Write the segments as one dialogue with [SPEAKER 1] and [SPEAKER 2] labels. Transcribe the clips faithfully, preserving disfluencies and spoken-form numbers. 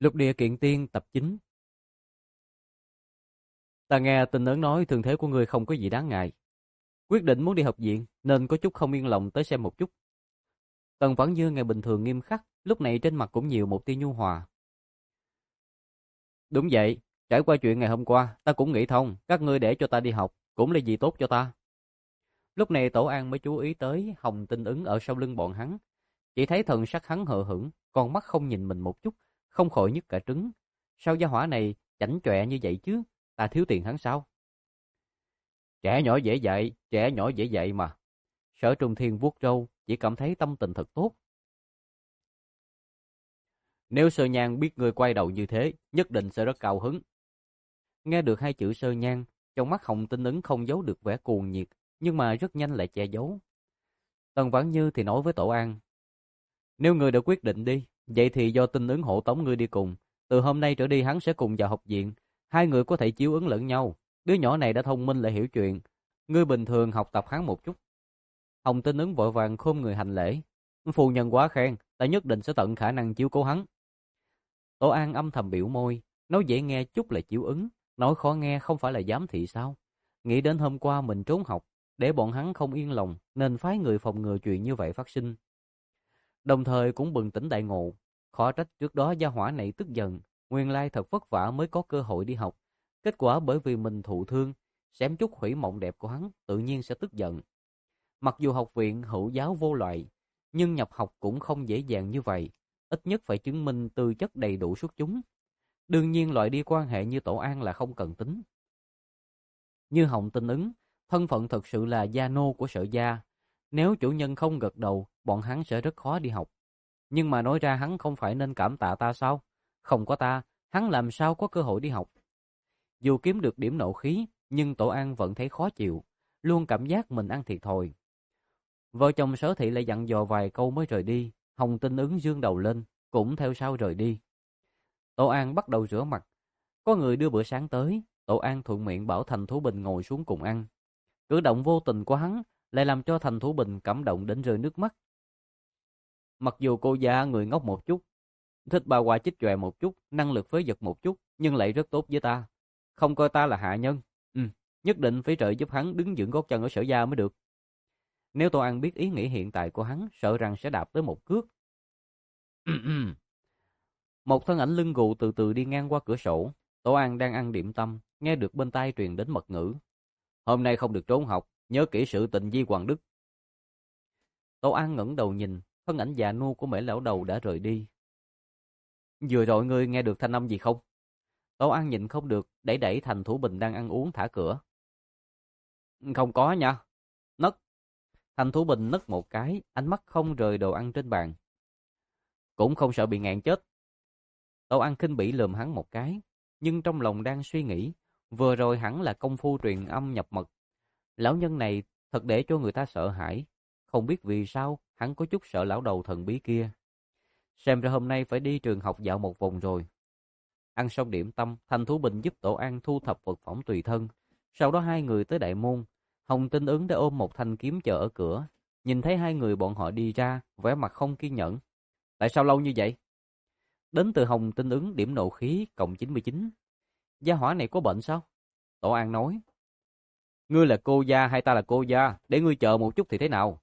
[SPEAKER 1] Lục địa kiện tiên tập chín. Ta nghe tin ấn nói thương thế của ngươi không có gì đáng ngại. Quyết định muốn đi học viện nên có chút không yên lòng tới xem một chút. Tần Vãn Như ngày bình thường nghiêm khắc, lúc này trên mặt cũng nhiều một tia nhu hòa. Đúng vậy, trải qua chuyện ngày hôm qua, ta cũng nghĩ thông, các ngươi để cho ta đi học, cũng là gì tốt cho ta. Lúc này Tổ An mới chú ý tới Hồng Tinh Ứng ở sau lưng bọn hắn. Chỉ thấy thần sắc hắn hờ hững, con mắt không nhìn mình một chút, không khỏi nhức cả trứng. Sao gia hỏa này chảnh chọe như vậy chứ, ta thiếu tiền hắn sao? Trẻ nhỏ dễ dạy, trẻ nhỏ dễ dạy mà. Sở Trung Thiên vuốt râu, chỉ cảm thấy tâm tình thật tốt. Nếu Sơ Nhan biết người quay đầu như thế, nhất định sẽ rất cao hứng. Nghe được hai chữ Sơ Nhan, trong mắt Hồng Tinh Ứng không giấu được vẻ cuồng nhiệt, nhưng mà rất nhanh lại che giấu. Tần Vãn Như thì nói với Tổ An, nếu người đã quyết định đi, vậy thì do Tinh Ứng hộ tống ngươi đi cùng. Từ hôm nay trở đi hắn sẽ cùng vào học viện, hai người có thể chiếu ứng lẫn nhau. Đứa nhỏ này đã thông minh lại hiểu chuyện, ngươi bình thường học tập hắn một chút. Hồng Tinh Ứng vội vàng khom người hành lễ. Phu nhân quá khen, ta nhất định sẽ tận khả năng chiếu cố hắn. Tổ An âm thầm biểu môi, nói dễ nghe chút là chiếu ứng, nói khó nghe không phải là giám thị sao? Nghĩ đến hôm qua mình trốn học, để bọn hắn không yên lòng, nên phái người phòng ngừa chuyện như vậy phát sinh. Đồng thời cũng bừng tỉnh đại ngộ, khó trách trước đó gia hỏa này tức giận, nguyên lai thật vất vả mới có cơ hội đi học. Kết quả bởi vì mình thụ thương, xém chút hủy mộng đẹp của hắn, tự nhiên sẽ tức giận. Mặc dù học viện hữu giáo vô loại, nhưng nhập học cũng không dễ dàng như vậy, ít nhất phải chứng minh tư chất đầy đủ xuất chúng. Đương nhiên loại đi quan hệ như Tổ An là không cần tính. Như Hồng Tinh Ứng, thân phận thật sự là gia nô của Sở gia, nếu chủ nhân không gật đầu, bọn hắn sẽ rất khó đi học. Nhưng mà nói ra hắn không phải nên cảm tạ ta sao? Không có ta, hắn làm sao có cơ hội đi học? Dù kiếm được điểm nộ khí, nhưng Tổ An vẫn thấy khó chịu, luôn cảm giác mình ăn thiệt thòi. Vợ chồng Sở Thị lại dặn dò vài câu mới rời đi, Hồng Tinh Ứng dương đầu lên, cũng theo sau rời đi. Tổ An bắt đầu rửa mặt, có người đưa bữa sáng tới, Tổ An thuận miệng bảo Thành Thú Bình ngồi xuống cùng ăn. Cử động vô tình của hắn lại làm cho Thành Thú Bình cảm động đến rơi nước mắt. Mặc dù cô già người ngốc một chút, thích bà quả chích chòe một chút, năng lực phế vật một chút, nhưng lại rất tốt với ta. Không coi ta là hạ nhân. Ừ, nhất định phải trợ giúp hắn đứng vững gót chân ở Sở gia mới được. Nếu Tô An biết ý nghĩ hiện tại của hắn, sợ rằng sẽ đạp tới một cước. Một thân ảnh lưng gù từ từ đi ngang qua cửa sổ. Tô An đang ăn điểm tâm, nghe được bên tai truyền đến mật ngữ. Hôm nay không được trốn học, nhớ kỹ sự tình di Hoàng Đức. Tô An ngẩng đầu nhìn, thân ảnh già nua của Mễ lão đầu đã rời đi. Vừa rồi ngươi nghe được thanh âm gì không? Tô An nhịn không được, đẩy đẩy Thành Thủ Bình đang ăn uống thả cửa. Không có nha. Nấc. Thành Thủ Bình nấc một cái, ánh mắt không rời đồ ăn trên bàn. Cũng không sợ bị ngạn chết. Tô An khinh bỉ lườm hắn một cái, nhưng trong lòng đang suy nghĩ, vừa rồi hẳn là công phu truyền âm nhập mật. Lão nhân này thật để cho người ta sợ hãi, không biết vì sao hắn có chút sợ lão đầu thần bí kia. Xem ra hôm nay phải đi trường học dạo một vòng rồi. Ăn xong điểm tâm, Thành Thú Bình giúp Tổ An thu thập vật phẩm tùy thân. Sau đó hai người tới đại môn, Hồng Tinh Ứng đã ôm một thanh kiếm chờ ở cửa. Nhìn thấy hai người bọn họ đi ra, vẻ mặt không kiên nhẫn. Tại sao lâu như vậy? Đến từ Hồng Tinh Ứng điểm nộ khí cộng chín mươi chín. Gia hỏa này có bệnh sao? Tổ An nói. Ngươi là cô gia hay ta là cô gia? Để ngươi chờ một chút thì thế nào?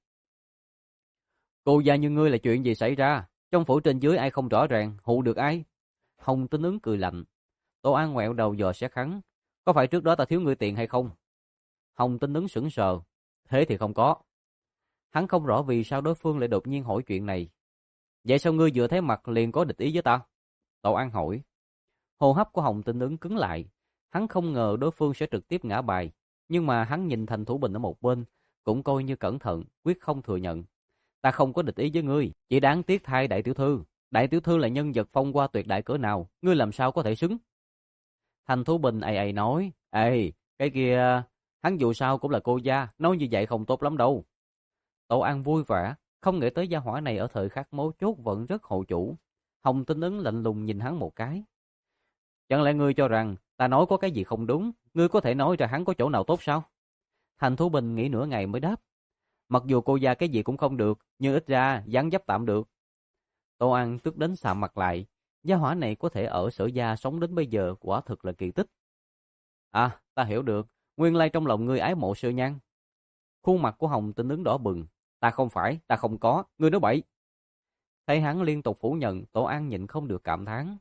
[SPEAKER 1] Cô gia như ngươi là chuyện gì xảy ra? Trong phủ trên dưới ai không rõ ràng, hù được ai? Hồng Tinh Ứng cười lạnh. Tổ An ngoẹo đầu dò xét hắn. Có phải trước đó ta thiếu ngươi tiền hay không? Hồng Tinh Ứng sững sờ. Thế thì không có. Hắn không rõ vì sao đối phương lại đột nhiên hỏi chuyện này. Vậy sao ngươi vừa thấy mặt liền có địch ý với ta? Tổ An hỏi. Hô hấp của Hồng Tinh Ứng cứng lại. Hắn không ngờ đối phương sẽ trực tiếp ngã bài. Nhưng mà hắn nhìn Thành Thủ Bình ở một bên, cũng coi như cẩn thận, quyết không thừa nhận. Ta không có địch ý với ngươi, chỉ đáng tiếc thay đại tiểu thư. Đại tiểu thư là nhân vật phong hoa tuyệt đại cỡ nào, ngươi làm sao có thể xứng? Thành Thủ Bình ầy ầy nói, ê, cái kia, hắn dù sao cũng là cô gia, nói như vậy không tốt lắm đâu. Tổ An vui vẻ, không nghĩ tới gia hỏa này ở thời khắc mấu chốt vẫn rất hộ chủ. Hồng Tinh Ứng lạnh lùng nhìn hắn một cái. Chẳng lẽ ngươi cho rằng ta nói có cái gì không đúng, ngươi có thể nói ra hắn có chỗ nào tốt sao? Thành Thủ Bình nghĩ nửa ngày mới đáp. Mặc dù cô gia cái gì cũng không được, nhưng ít ra dáng dấp tạm được. Tô An tức đến sạm mặt lại, Gia hỏa này có thể ở Sở Gia sống đến bây giờ quả thực là kỳ tích. À, ta hiểu được, nguyên lai trong lòng ngươi ái mộ Sơ Nhan. Khuôn mặt của Hồng Tinh Ứng đỏ bừng. Ta không phải, ta không có, ngươi nói bậy. Thấy hắn liên tục phủ nhận, Tổ An nhịn không được cảm thán.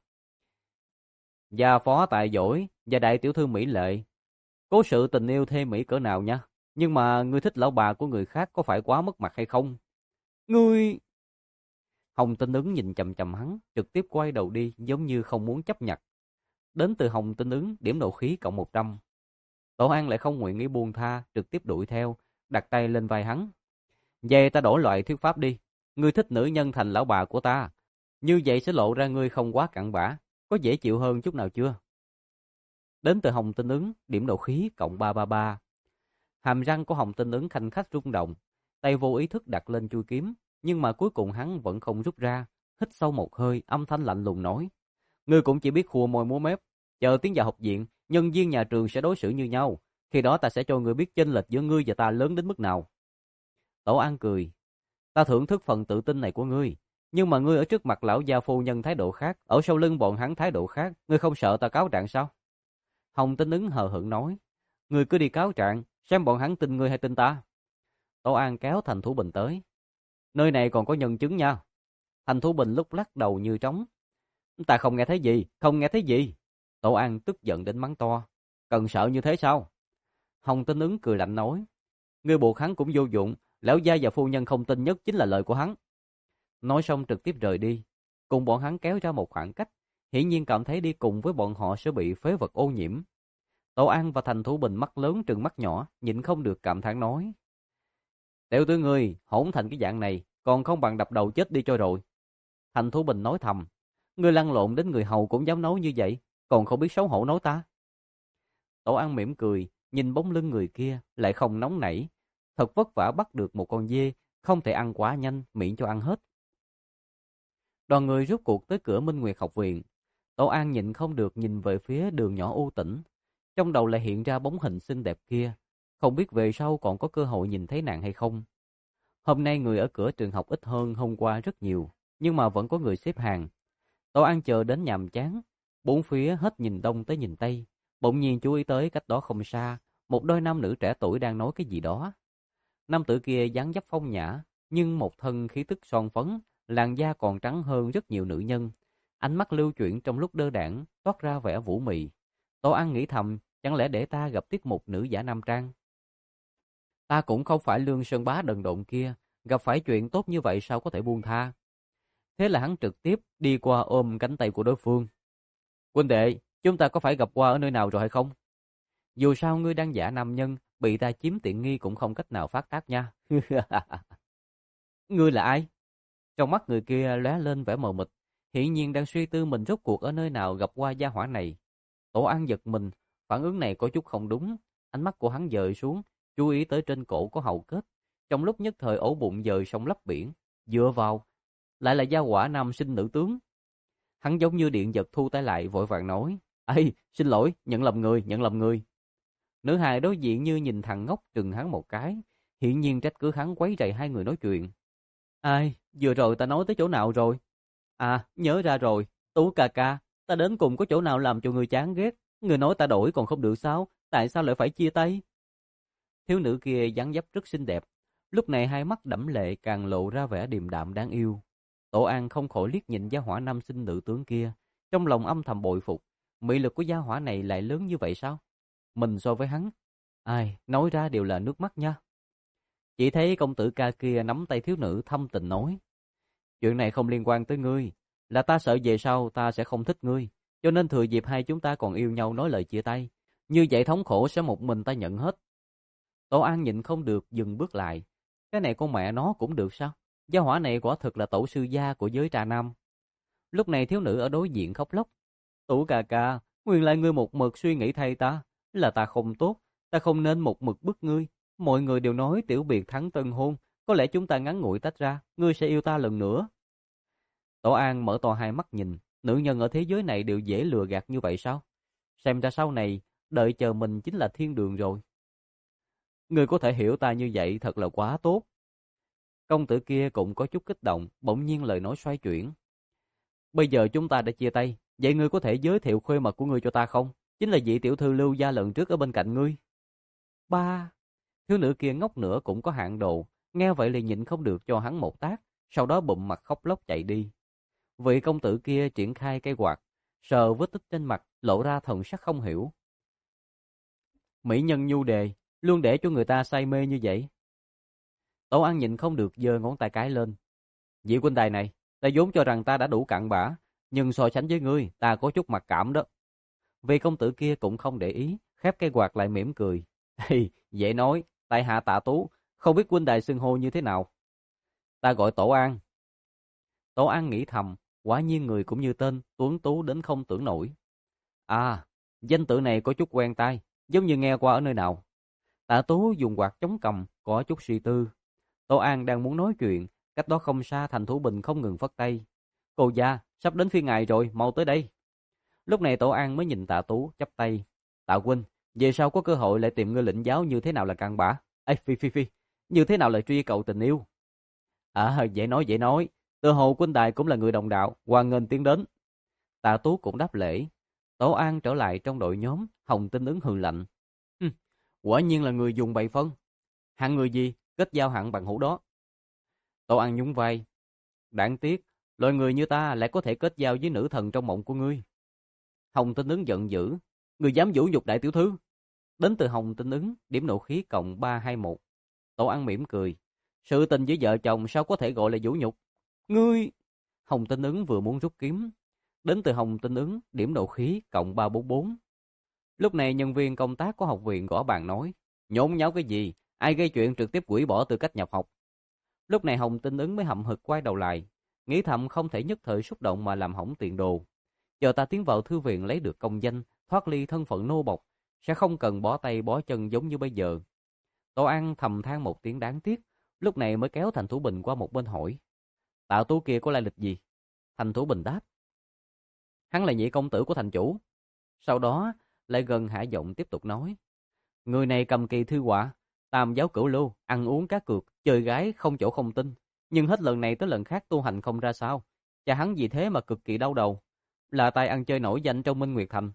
[SPEAKER 1] Gia phó tài giỏi và đại tiểu thư mỹ lệ, cố sự tình yêu thê mỹ cỡ nào nha. Nhưng mà ngươi thích lão bà của người khác có phải quá mất mặt hay không? Ngươi... Hồng Tinh Ứng nhìn chằm chằm hắn, trực tiếp quay đầu đi giống như không muốn chấp nhận. Đến từ Hồng Tinh Ứng, điểm nộ khí cộng một trăm. Tổ An lại không nguyện ý buông tha, trực tiếp đuổi theo, đặt tay lên vai hắn. Vậy ta đổi loại thuyết pháp đi. Ngươi thích nữ nhân thành lão bà của ta. Như vậy sẽ lộ ra ngươi không quá cặn bã. Có dễ chịu hơn chút nào chưa? Đến từ Hồng Tinh Ứng, điểm nộ khí cộng ba trăm ba mươi ba. Hàm răng của Hồng Tinh Ứng khanh khách rung động, tay vô ý thức đặt lên chui kiếm, nhưng mà cuối cùng hắn vẫn không rút ra. Hít sâu một hơi, âm thanh lạnh lùng nói: ngươi cũng chỉ biết khua môi múa mép. Chờ tiến vào học viện, nhân viên nhà trường sẽ đối xử như nhau. Khi đó ta sẽ cho ngươi biết chênh lệch giữa ngươi và ta lớn đến mức nào. Tổ An cười: ta thưởng thức phần tự tin này của ngươi, nhưng mà ngươi ở trước mặt lão gia phu nhân thái độ khác, ở sau lưng bọn hắn thái độ khác, ngươi không sợ ta cáo trạng sao? Hồng Tinh Ứng hờ hững nói: ngươi cứ đi cáo trạng, xem bọn hắn tin ngươi hay tin ta. Tổ An kéo Thành Thủ Bình tới: nơi này còn có nhân chứng nha. Thành Thủ Bình lúc lắc đầu như trống: ta không nghe thấy gì, không nghe thấy gì. Tổ An tức giận đến mắng to: cần sợ như thế sao? Hồng Tinh Ứng cười lạnh nói: ngươi buộc hắn cũng vô dụng, lão gia và phu nhân không tin nhất chính là lời của hắn. Nói xong trực tiếp rời đi, cùng bọn hắn kéo ra một khoảng cách, hiển nhiên cảm thấy đi cùng với bọn họ sẽ bị phế vật ô nhiễm. Tổ An và Thành Thủ Bình mắt lớn trừng mắt nhỏ, nhịn không được cảm thán nói: tiểu tử ngươi hỗn thành cái dạng này, còn không bằng đập đầu chết đi cho rồi. Thành Thủ Bình nói thầm: ngươi lăn lộn đến người hầu cũng dám nói như vậy, còn không biết xấu hổ nói ta. Tổ An mỉm cười, nhìn bóng lưng người kia, lại không nóng nảy. Thật vất vả bắt được một con dê, không thể ăn quá nhanh, miễn cho ăn hết. Đoàn người rút cuộc tới cửa Minh Nguyệt học viện. Tổ An nhịn không được nhìn về phía đường nhỏ u tĩnh. Trong đầu lại hiện ra bóng hình xinh đẹp kia. Không biết về sau còn có cơ hội nhìn thấy nàng hay không. Hôm nay người ở cửa trường học ít hơn hôm qua rất nhiều, nhưng mà vẫn có người xếp hàng. Tổ An chờ đến nhàm chán, bốn phía hết nhìn đông tới nhìn tây. Bỗng nhiên chú ý tới cách đó không xa, một đôi nam nữ trẻ tuổi đang nói cái gì đó. Nam tử kia dáng dấp phong nhã, nhưng một thân khí tức son phấn, làn da còn trắng hơn rất nhiều nữ nhân. Ánh mắt lưu chuyển trong lúc đơ đãng, toát ra vẻ vũ mị. Tổ An nghĩ thầm, chẳng lẽ để ta gặp tiết mục nữ giả nam trang? Ta cũng không phải Lương Sơn Bá đần độn kia, gặp phải chuyện tốt như vậy sao có thể buông tha? Thế là hắn trực tiếp đi qua ôm cánh tay của đối phương. Huynh đệ, chúng ta có phải gặp qua ở nơi nào rồi hay không? Dù sao ngươi đang giả nam nhân, bị ta chiếm tiện nghi cũng không cách nào phát tác nha. Ngươi là ai? Trong mắt người kia lóe lên vẻ mờ mịt, hiển nhiên đang suy tư mình rốt cuộc ở nơi nào gặp qua gia hỏa này. Tổ An giật mình, phản ứng này có chút không đúng, ánh mắt của hắn dời xuống, chú ý tới trên cổ có hầu kết, trong lúc nhất thời ổ bụng dời sông lấp biển, dựa vào, lại là gia hỏa nam sinh nữ tướng. Hắn giống như điện giật thu tay lại vội vàng nói: "Ê, xin lỗi, nhận lầm người, nhận lầm người." Nữ hài đối diện như nhìn thằng ngốc trừng hắn một cái, hiển nhiên trách cứ hắn quấy rầy hai người nói chuyện. "Ai, vừa rồi ta nói tới chỗ nào rồi?" "À, nhớ ra rồi, Tú ca ca, ta đến cùng có chỗ nào làm cho người chán ghét? Người nói ta đổi còn không được sao? Tại sao lại phải chia tay?" Thiếu nữ kia dáng dấp rất xinh đẹp, lúc này hai mắt đẫm lệ càng lộ ra vẻ điềm đạm đáng yêu. Tổ An không khỏi liếc nhìn gia hỏa nam sinh nữ tướng kia, trong lòng âm thầm bội phục, mị lực của gia hỏa này lại lớn như vậy sao? Mình so với hắn, ai, nói ra đều là nước mắt nha. Chỉ thấy công tử ca kia nắm tay thiếu nữ thâm tình nói: "Chuyện này không liên quan tới ngươi, là ta sợ về sau ta sẽ không thích ngươi, cho nên thừa dịp hai chúng ta còn yêu nhau nói lời chia tay, như vậy thống khổ sẽ một mình ta nhận hết." Tổ An nhịn không được dừng bước lại, cái này con mẹ nó cũng được sao? Gia hỏa này quả thực là tổ sư gia của giới trà nam. Lúc này thiếu nữ ở đối diện khóc lóc: "Tú ca ca, nguyên lại ngươi một mực suy nghĩ thay ta, là ta không tốt, ta không nên một mực bức ngươi. Mọi người đều nói tiểu biệt thắng tân hôn, có lẽ chúng ta ngắn ngủi tách ra, ngươi sẽ yêu ta lần nữa." Tổ An mở to hai mắt nhìn, nữ nhân ở thế giới này đều dễ lừa gạt như vậy sao? Xem ra sau này, đợi chờ mình chính là thiên đường rồi. Ngươi có thể hiểu ta như vậy thật là quá tốt. Công tử kia cũng có chút kích động, bỗng nhiên lời nói xoay chuyển. Bây giờ chúng ta đã chia tay, vậy ngươi có thể giới thiệu khuê mật của ngươi cho ta không? Chính là vị tiểu thư Lưu gia lần trước ở bên cạnh ngươi. Ba, thiếu nữ kia ngốc nữa cũng có hạn độ, nghe vậy liền nhịn không được cho hắn một tát, sau đó bụm mặt khóc lóc chạy đi. Vị công tử kia triển khai cây quạt, sờ vết tích trên mặt, lộ ra thần sắc không hiểu. Mỹ nhân nhu đề, luôn để cho người ta say mê như vậy. Tổ An nhịn không được giơ ngón tay cái lên. Vị huynh đài này, ta vốn cho rằng ta đã đủ cặn bã, nhưng so sánh với ngươi, ta có chút mặc cảm đó. Vị công tử kia cũng không để ý, khép cây quạt lại mỉm cười. Hey, dễ nói, tại hạ Tạ Tú, không biết huynh đài xưng hô như thế nào. Ta gọi Tổ An. Tổ An nghĩ thầm, quả nhiên người cũng như tên, tuấn tú đến không tưởng nổi. À, danh tự này có chút quen tai, giống như nghe qua ở nơi nào. Tạ Tú dùng quạt chống cằm, có chút suy tư. Tổ An đang muốn nói chuyện, cách đó không xa Thành Thủ Bình không ngừng phất tay. Cô gia, sắp đến phiên ngài rồi, mau tới đây. Lúc này Tổ An mới nhìn Tạ Tú, chắp tay. Tạ huynh, về sau có cơ hội lại tìm ngươi lĩnh giáo như thế nào là cặn bã. Ê, phi phi phi, như thế nào là truy cầu tình yêu. À, dễ nói dễ nói, tự hồ huynh đài cũng là người đồng đạo, hoan nghênh tiến đến. Tạ Tú cũng đáp lễ. Tổ An trở lại trong đội nhóm, Hồng Tinh ứng hừ lạnh. Hừm, quả nhiên là người dùng bậy phân. Hạng người gì, kết giao hạng bằng hữu đó. Tổ An nhún vai. Đáng tiếc, loài người như ta lại có thể kết giao với nữ thần trong mộng của ngươi. Hồng Tinh ứng giận dữ. Người dám vũ nhục đại tiểu thư. Đến từ Hồng Tinh ứng, điểm nộ khí cộng ba hai một. Tổ An mỉm cười. Sự tình với vợ chồng sao có thể gọi là vũ nhục? Ngươi... Hồng Tinh ứng vừa muốn rút kiếm. Đến từ Hồng Tinh ứng, điểm nộ khí cộng ba bốn bốn. Lúc này nhân viên công tác của học viện gõ bàn nói. Nhốn nháo cái gì? Ai gây chuyện trực tiếp hủy bỏ tư cách nhập học. Lúc này Hồng Tinh ứng mới hậm hực quay đầu lại. Nghĩ thầm không thể nhất thời xúc động mà làm hỏng tiền đồ. Chờ ta tiến vào thư viện lấy được công danh, thoát ly thân phận nô bộc, sẽ không cần bó tay bó chân giống như bây giờ. Tổ An thầm than một tiếng đáng tiếc, lúc này mới kéo Thành Thủ Bình qua một bên hỏi. Tạ Tú kia có lai lịch gì? Thành Thủ Bình đáp. Hắn là nhị công tử của thành chủ. Sau đó lại gần hạ giọng tiếp tục nói. Người này cầm kỳ thư họa, tam giáo cửu lưu, ăn uống cá cược, chơi gái không chỗ không tin. Nhưng hết lần này tới lần khác tu hành không ra sao. Cha hắn vì thế mà cực kỳ đau đầu. Là tài ăn chơi nổi danh trong Minh Nguyệt Thành.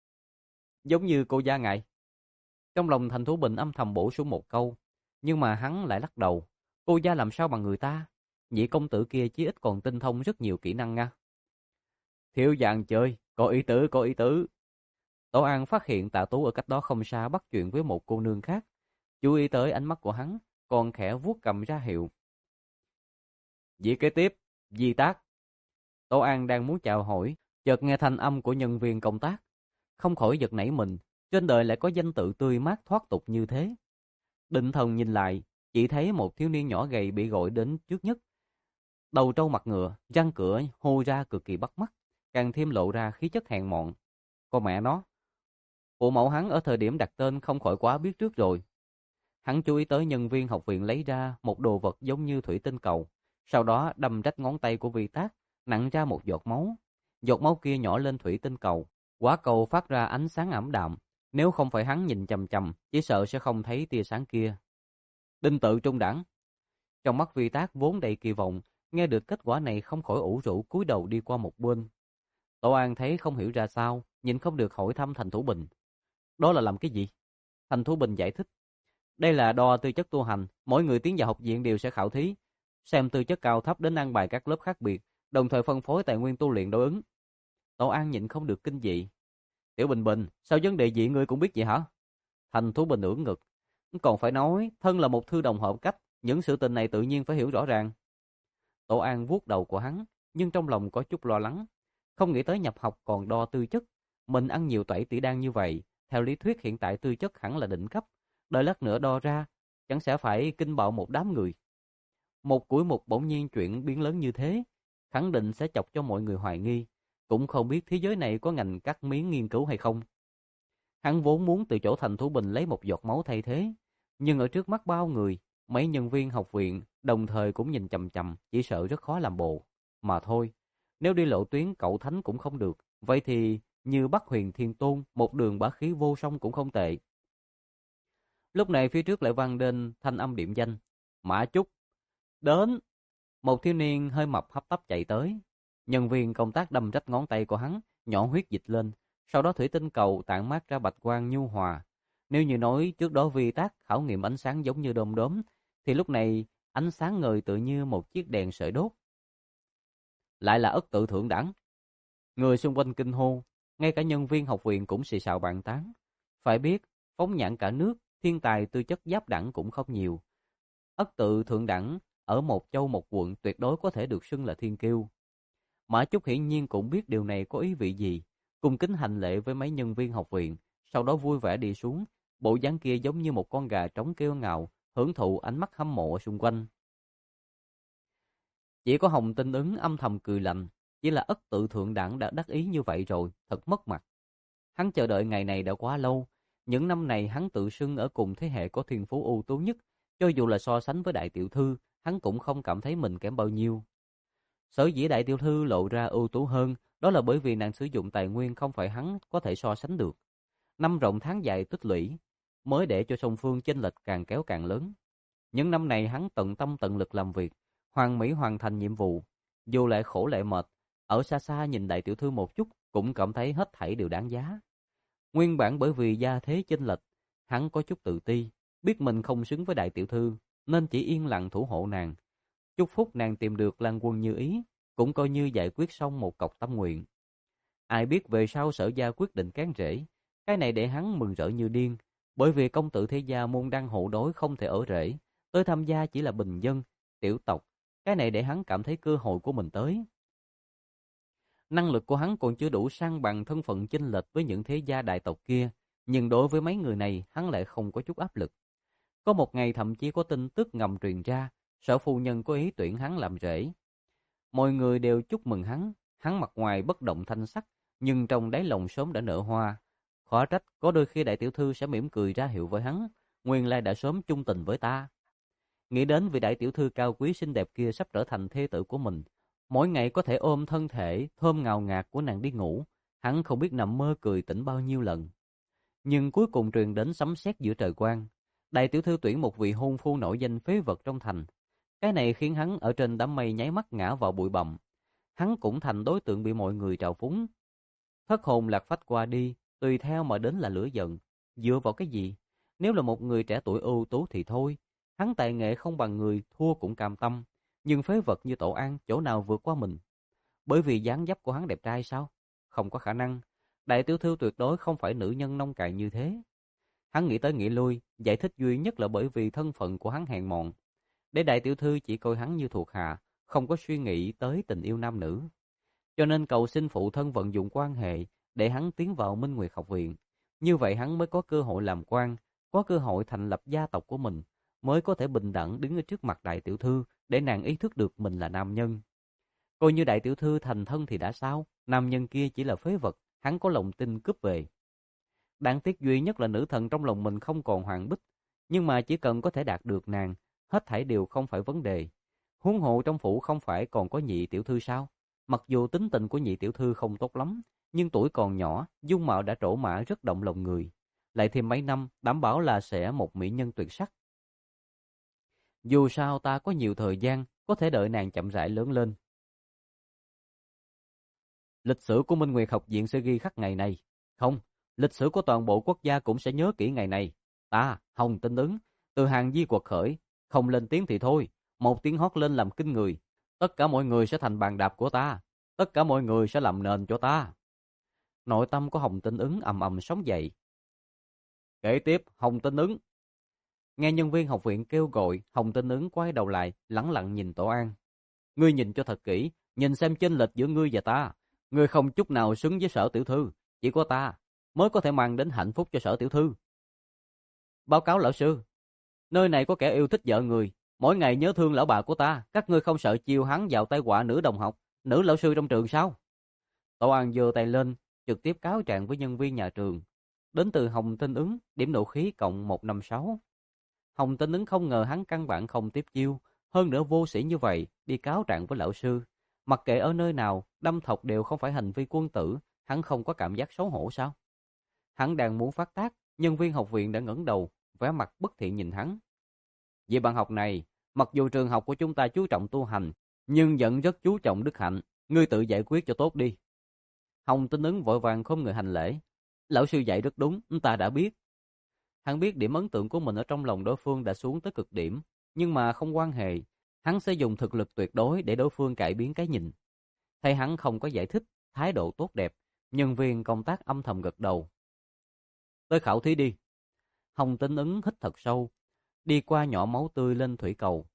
[SPEAKER 1] Giống như cô gia ngài. Trong lòng Thành Thủ Bình âm thầm bổ sung một câu. Nhưng mà hắn lại lắc đầu. Cô gia làm sao bằng người ta? Nhị công tử kia chí ít còn tinh thông rất nhiều kỹ năng nha. Thiếu dạng chơi, có ý tứ, có ý tứ. Tổ An phát hiện Tạ Tú ở cách đó không xa bắt chuyện với một cô nương khác. Chú ý tới ánh mắt của hắn, còn khẽ vuốt cầm ra hiệu. Vị kế tiếp, Di Tác. Tổ An đang muốn chào hỏi, chợt nghe thanh âm của nhân viên công tác. Không khỏi giật nảy mình, trên đời lại có danh tự tươi mát thoát tục như thế. Định thần nhìn lại, chỉ thấy một thiếu niên nhỏ gầy bị gọi đến trước nhất. Đầu trâu mặt ngựa, răng cửa hô ra cực kỳ bắt mắt, càng thêm lộ ra khí chất hèn mọn. Con mẹ nó, phụ mẫu hắn ở thời điểm đặt tên không khỏi quá biết trước rồi. Hắn chú ý tới nhân viên học viện lấy ra một đồ vật giống như thủy tinh cầu, sau đó đâm rách ngón tay của Vi Tác, nặn ra một giọt máu. Giọt máu kia nhỏ lên thủy tinh cầu, quả cầu phát ra ánh sáng ảm đạm, nếu không phải hắn nhìn chằm chằm, chỉ sợ sẽ không thấy tia sáng kia. Đinh tự trung đẳng. Trong mắt Vi Tác vốn đầy kỳ vọng, nghe được kết quả này không khỏi ủ rũ cúi đầu đi qua một bên. Tổ An thấy không hiểu ra sao, nhìn không được hỏi thăm Thành Thủ Bình. Đó là làm cái gì? Thành Thủ Bình giải thích. Đây là đo tư chất tu hành, mỗi người tiến vào học viện đều sẽ khảo thí, xem tư chất cao thấp đến ăn bài các lớp khác biệt, đồng thời phân phối tài nguyên tu luyện đối ứng. Tổ An nhịn không được kinh dị. Tiểu Bình Bình, sao vấn đề gì ngươi cũng biết vậy hả? Thành Thủ Bình ưỡn ngực. Còn phải nói, thân là một thư đồng hợp cách, những sự tình này tự nhiên phải hiểu rõ ràng. Tổ An vuốt đầu của hắn, nhưng trong lòng có chút lo lắng. Không nghĩ tới nhập học còn đo tư chất. Mình ăn nhiều tẩy tỷ đan như vậy, theo lý thuyết hiện tại tư chất hẳn là đỉnh cấp. Đợi lát nữa đo ra, chẳng sẽ phải kinh bạo một đám người. Một củi mục bỗng nhiên chuyện biến lớn như thế, khẳng định sẽ chọc cho mọi người hoài nghi. Cũng không biết thế giới này có ngành cắt miếng nghiên cứu hay không. Hắn vốn muốn từ chỗ Thành Thủ Bình lấy một giọt máu thay thế, nhưng ở trước mắt bao người, mấy nhân viên học viện đồng thời cũng nhìn chằm chằm, chỉ sợ rất khó làm bộ. Mà thôi, nếu đi lộ tuyến cậu thánh cũng không được, vậy thì như Bắc Huyền Thiên Tôn, một đường bá khí vô song cũng không tệ. Lúc này phía trước lại vang lên thanh âm điểm danh. Mã Chúc. Đến. Một thiếu niên hơi mập hấp tấp chạy tới. Nhân viên công tác đâm rách ngón tay của hắn, nhỏ huyết dịch lên, sau đó thủy tinh cầu tản mát ra bạch quang nhu hòa. Nếu như nói trước đó vi tác khảo nghiệm ánh sáng giống như đom đóm, thì lúc này ánh sáng ngời tự như một chiếc đèn sợi đốt. Lại là ất tự thượng đẳng. Người xung quanh kinh hô, ngay cả nhân viên học viện cũng xì xào bàn tán. Phải biết, phóng nhãn cả nước, thiên tài tư chất giáp đẳng cũng không nhiều. Ất tự thượng đẳng ở một châu một quận tuyệt đối có thể được xưng là thiên kiêu. Mã Chúc hiển nhiên cũng biết điều này có ý vị gì, cung kính hành lễ với mấy nhân viên học viện, sau đó vui vẻ đi xuống, bộ dáng kia giống như một con gà trống kêu ngạo, hưởng thụ ánh mắt hâm mộ xung quanh. Chỉ có Hồng Tinh Ứng âm thầm cười lạnh, chỉ là ất tự thượng đẳng đã đắc ý như vậy rồi, thật mất mặt. Hắn chờ đợi ngày này đã quá lâu, những năm này hắn tự xưng ở cùng thế hệ có thiên phú ưu tú nhất, cho dù là so sánh với đại tiểu thư, hắn cũng không cảm thấy mình kém bao nhiêu. Sở dĩ đại tiểu thư lộ ra ưu tú hơn, đó là bởi vì nàng sử dụng tài nguyên không phải hắn có thể so sánh được. Năm rộng tháng dài tích lũy, mới để cho song phương chênh lệch càng kéo càng lớn. Những năm này hắn tận tâm tận lực làm việc, hoàn mỹ hoàn thành nhiệm vụ, dù lại khổ lại mệt, ở xa xa nhìn đại tiểu thư một chút cũng cảm thấy hết thảy đều đáng giá. Nguyên bản bởi vì gia thế chênh lệch, hắn có chút tự ti, biết mình không xứng với đại tiểu thư, nên chỉ yên lặng thủ hộ nàng. Chúc phúc nàng tìm được Lan Quân như ý, cũng coi như giải quyết xong một cọc tâm nguyện. Ai biết về sau Sở gia quyết định cán rễ, cái này để hắn mừng rỡ như điên, bởi vì công tử thế gia môn đăng hộ đối không thể ở rễ, tới tham gia chỉ là bình dân, tiểu tộc, cái này để hắn cảm thấy cơ hội của mình tới. Năng lực của hắn còn chưa đủ sang bằng thân phận chênh lệch với những thế gia đại tộc kia, nhưng đối với mấy người này hắn lại không có chút áp lực. Có một ngày thậm chí có tin tức ngầm truyền ra, Sở phu nhân có ý tuyển hắn làm rể. Mọi người đều chúc mừng hắn, hắn mặt ngoài bất động thanh sắc, nhưng trong đáy lòng sớm đã nở hoa. Khó trách có đôi khi đại tiểu thư sẽ mỉm cười ra hiệu với hắn, nguyên lai đã sớm chung tình với ta. Nghĩ đến vị đại tiểu thư cao quý xinh đẹp kia sắp trở thành thê tử của mình, mỗi ngày có thể ôm thân thể thơm ngào ngạt của nàng đi ngủ, hắn không biết nằm mơ cười tỉnh bao nhiêu lần. Nhưng cuối cùng truyền đến sấm sét giữa trời quang, đại tiểu thư tuyển một vị hôn phu nổi danh phế vật trong thành. Cái này khiến hắn ở trên đám mây nháy mắt ngã vào bụi bặm. Hắn cũng thành đối tượng bị mọi người trào phúng. Thất hồn lạc phách qua đi, tùy theo mà đến là lửa giận. Dựa vào cái gì? Nếu là một người trẻ tuổi ưu tú thì thôi. Hắn tài nghệ không bằng người, thua cũng cam tâm. Nhưng phế vật như Tổ An, chỗ nào vượt qua mình? Bởi vì dáng dấp của hắn đẹp trai sao? Không có khả năng. Đại tiểu thư tuyệt đối không phải nữ nhân nông cạn như thế. Hắn nghĩ tới nghĩ lui, giải thích duy nhất là bởi vì thân phận của hắn hèn mọn. Để đại tiểu thư chỉ coi hắn như thuộc hạ, không có suy nghĩ tới tình yêu nam nữ. Cho nên cầu xin phụ thân vận dụng quan hệ để hắn tiến vào Minh Nguyệt học viện. Như vậy hắn mới có cơ hội làm quan, có cơ hội thành lập gia tộc của mình, mới có thể bình đẳng đứng ở trước mặt đại tiểu thư để nàng ý thức được mình là nam nhân. Coi như đại tiểu thư thành thân thì đã sao, nam nhân kia chỉ là phế vật, hắn có lòng tin cướp về. Đáng tiếc duy nhất là nữ thần trong lòng mình không còn Hoàng Bích, nhưng mà chỉ cần có thể đạt được nàng, hết thảy đều không phải vấn đề. Huống hộ trong phủ không phải còn có nhị tiểu thư sao? Mặc dù tính tình của nhị tiểu thư không tốt lắm, nhưng tuổi còn nhỏ, dung mạo đã trổ mã rất động lòng người. Lại thêm mấy năm, đảm bảo là sẽ một mỹ nhân tuyệt sắc. Dù sao ta có nhiều thời gian, có thể đợi nàng chậm rãi lớn lên. Lịch sử của Minh Nguyệt học viện sẽ ghi khắc ngày này. Không, lịch sử của toàn bộ quốc gia cũng sẽ nhớ kỹ ngày này. Ta, Hồng Tinh Ứng, từ hàng di quật khởi, không lên tiếng thì thôi, một tiếng hót lên làm kinh người. Tất cả mọi người sẽ thành bàn đạp của ta, tất cả mọi người sẽ làm nền cho ta. Nội tâm của Hồng Tinh Ứng ầm ầm sóng dậy. Kế tiếp, Hồng Tinh Ứng. Nghe nhân viên học viện kêu gọi, Hồng Tinh Ứng quay đầu lại, lẳng lặng nhìn Tổ An. Ngươi nhìn cho thật kỹ, nhìn xem chênh lệch giữa ngươi và ta. Ngươi không chút nào xứng với Sở tiểu thư, chỉ có ta mới có thể mang đến hạnh phúc cho Sở tiểu thư. Báo cáo lão sư, nơi này có kẻ yêu thích vợ người, mỗi ngày nhớ thương lão bà của ta, các ngươi không sợ chiêu hắn vào tai họa nữ đồng học, nữ lão sư trong trường sao? Tổ An giơ tay lên, trực tiếp cáo trạng với nhân viên nhà trường. Đến từ Hồng Tinh Ứng, điểm nộ khí cộng một trăm năm mươi sáu. Hồng Tinh Ứng không ngờ hắn căn bản không tiếp chiêu, hơn nữa vô sĩ như vậy, đi cáo trạng với lão sư. Mặc kệ ở nơi nào, đâm thọc đều không phải hành vi quân tử, hắn không có cảm giác xấu hổ sao? Hắn đang muốn phát tác, nhân viên học viện đã ngẩng đầu, vẻ mặt bất thiện nhìn hắn. Về bạn học này, mặc dù trường học của chúng ta chú trọng tu hành, nhưng vẫn rất chú trọng đức hạnh. Ngươi tự giải quyết cho tốt đi. Hồng Tinh Ứng vội vàng khom người hành lễ. Lão sư dạy rất đúng, ta đã biết. Hắn biết điểm ấn tượng của mình ở trong lòng đối phương đã xuống tới cực điểm, nhưng mà không quan hệ, hắn sẽ dùng thực lực tuyệt đối để đối phương cải biến cái nhìn. Thấy hắn không có giải thích, thái độ tốt đẹp, nhân viên công tác âm thầm gật đầu. Tới khảo thí đi. Hồng Tinh Ứng hít thật sâu, đi qua nhỏ máu tươi lên thủy cầu.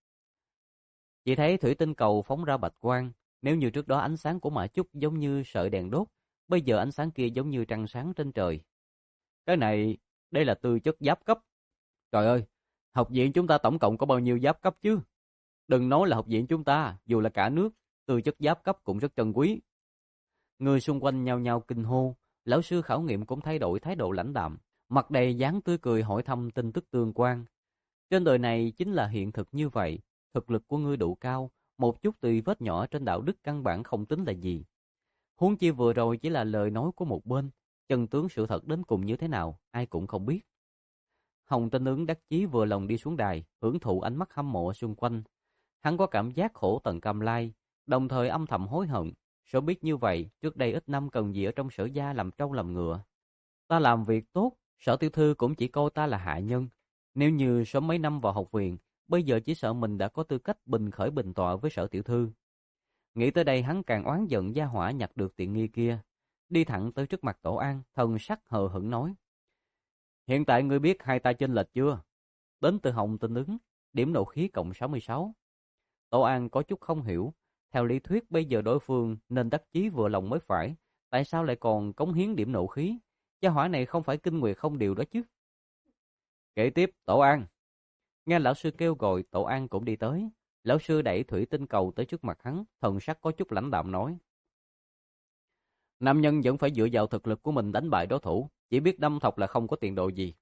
[SPEAKER 1] Chỉ thấy thủy tinh cầu phóng ra bạch quang, nếu như trước đó ánh sáng của Mã Chúc giống như sợi đèn đốt, bây giờ ánh sáng kia giống như trăng sáng trên trời. Cái này, đây là tư chất giáp cấp. Trời ơi, học viện chúng ta tổng cộng có bao nhiêu giáp cấp chứ? Đừng nói là học viện chúng ta, dù là cả nước, tư chất giáp cấp cũng rất trân quý. Người xung quanh nhao nhao kinh hô, lão sư khảo nghiệm cũng thay đổi thái độ lãnh đạm, mặt đầy dáng tươi cười hỏi thăm tin tức tương quan. Trên đời này chính là hiện thực như vậy, thực lực của ngươi đủ cao, một chút tùy vết nhỏ trên đạo đức căn bản không tính là gì. Huống chi vừa rồi chỉ là lời nói của một bên, chân tướng sự thật đến cùng như thế nào, ai cũng không biết. Hồng Tinh Ứng đắc chí vừa lòng đi xuống đài, hưởng thụ ánh mắt hâm mộ xung quanh. Hắn có cảm giác khổ tận cam lai, đồng thời âm thầm hối hận. Sớm biết như vậy, trước đây ít năm cần gì ở trong Sở gia làm trâu làm ngựa. Ta làm việc tốt, Sở tiểu thư cũng chỉ coi ta là hạ nhân. Nếu như sớm mấy năm vào học viện, bây giờ chỉ sợ mình đã có tư cách bình khởi bình tọa với Sở tiểu thư. Nghĩ tới đây hắn càng oán giận gia hỏa nhặt được tiện nghi kia. Đi thẳng tới trước mặt Tổ An, thần sắc hờ hững nói. Hiện tại ngươi biết hai ta chênh lệch chưa? Đến từ Hồng Tinh Ứng, điểm nộ khí cộng sáu mươi sáu. Tổ An có chút không hiểu. Theo lý thuyết bây giờ đối phương nên đắc chí vừa lòng mới phải. Tại sao lại còn cống hiến điểm nộ khí? Gia hỏa này không phải kinh nguyệt không điều đó chứ. Kể tiếp, Tổ An. Nghe lão sư kêu gọi, Tổ An cũng đi tới. Lão sư đẩy thủy tinh cầu tới trước mặt hắn, thần sắc có chút lãnh đạm nói. Nam nhân vẫn phải dựa vào thực lực của mình đánh bại đối thủ, chỉ biết đâm thọc là không có tiền đồ gì.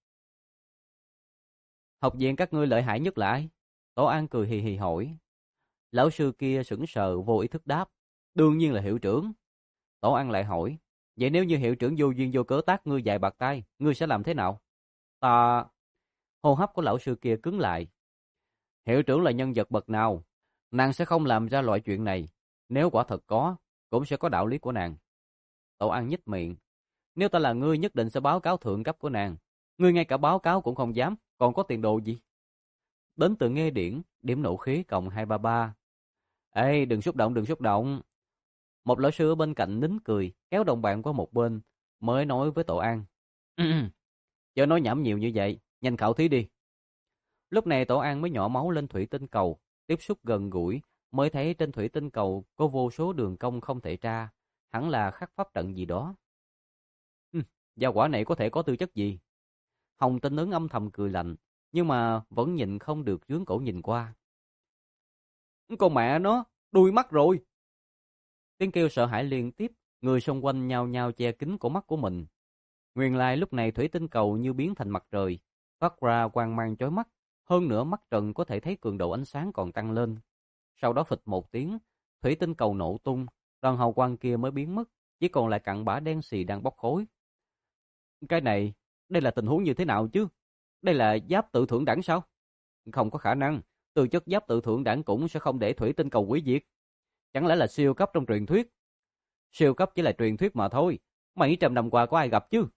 [SPEAKER 1] Học viện các ngươi lợi hại nhất là ai? Tổ An cười hì hì hỏi. Lão sư kia sững sờ vô ý thức đáp. Đương nhiên là hiệu trưởng. Tổ An lại hỏi. Vậy nếu như hiệu trưởng vô duyên vô cớ tát ngươi vài bạt tay, ngươi sẽ làm thế nào? Ta... Hô hấp của lão sư kia cứng lại. Hiệu trưởng là nhân vật bậc nào? Nàng sẽ không làm ra loại chuyện này. Nếu quả thật có, cũng sẽ có đạo lý của nàng. Tổ An nhếch miệng. Nếu ta là ngươi nhất định sẽ báo cáo thượng cấp của nàng. Ngươi ngay cả báo cáo cũng không dám, còn có tiền đồ gì? Đến từ Nghe Điển, điểm nộ khí cộng hai ba ba. Ê, đừng xúc động, đừng xúc động. Một lão sư ở bên cạnh nín cười, kéo đồng bạn qua một bên, mới nói với Tổ An. Chớ nói nhảm nhiều như vậy, nhanh khảo thí đi. Lúc này Tổ An mới nhỏ máu lên thủy tinh cầu, tiếp xúc gần gũi, mới thấy trên thủy tinh cầu có vô số đường cong không thể tra, hẳn là khắc pháp trận gì đó. Ừ, gia quả này có thể có tư chất gì? Hồng Tinh Ứng âm thầm cười lạnh, nhưng mà vẫn nhịn không được dướng cổ nhìn qua. Con mẹ nó, đuôi mắt rồi. Tiếng kêu sợ hãi liên tiếp, người xung quanh nhao nhao che kín cổ mắt của mình. Nguyên lai lúc này thủy tinh cầu như biến thành mặt trời, phát ra quang mang chói mắt, hơn nữa mắt trần có thể thấy cường độ ánh sáng còn tăng lên. Sau đó phịch một tiếng, thủy tinh cầu nổ tung, đoàn hào quang kia mới biến mất, chỉ còn lại cặn bã đen xì đang bốc khói. Cái này, đây là tình huống như thế nào chứ? Đây là giáp tự thượng đẳng sao? Không có khả năng, tư chất giáp tự thượng đẳng cũng sẽ không để thủy tinh cầu hủy diệt. Chẳng lẽ là siêu cấp trong truyền thuyết? Siêu cấp chỉ là truyền thuyết mà thôi, mấy trăm năm qua có ai gặp chứ?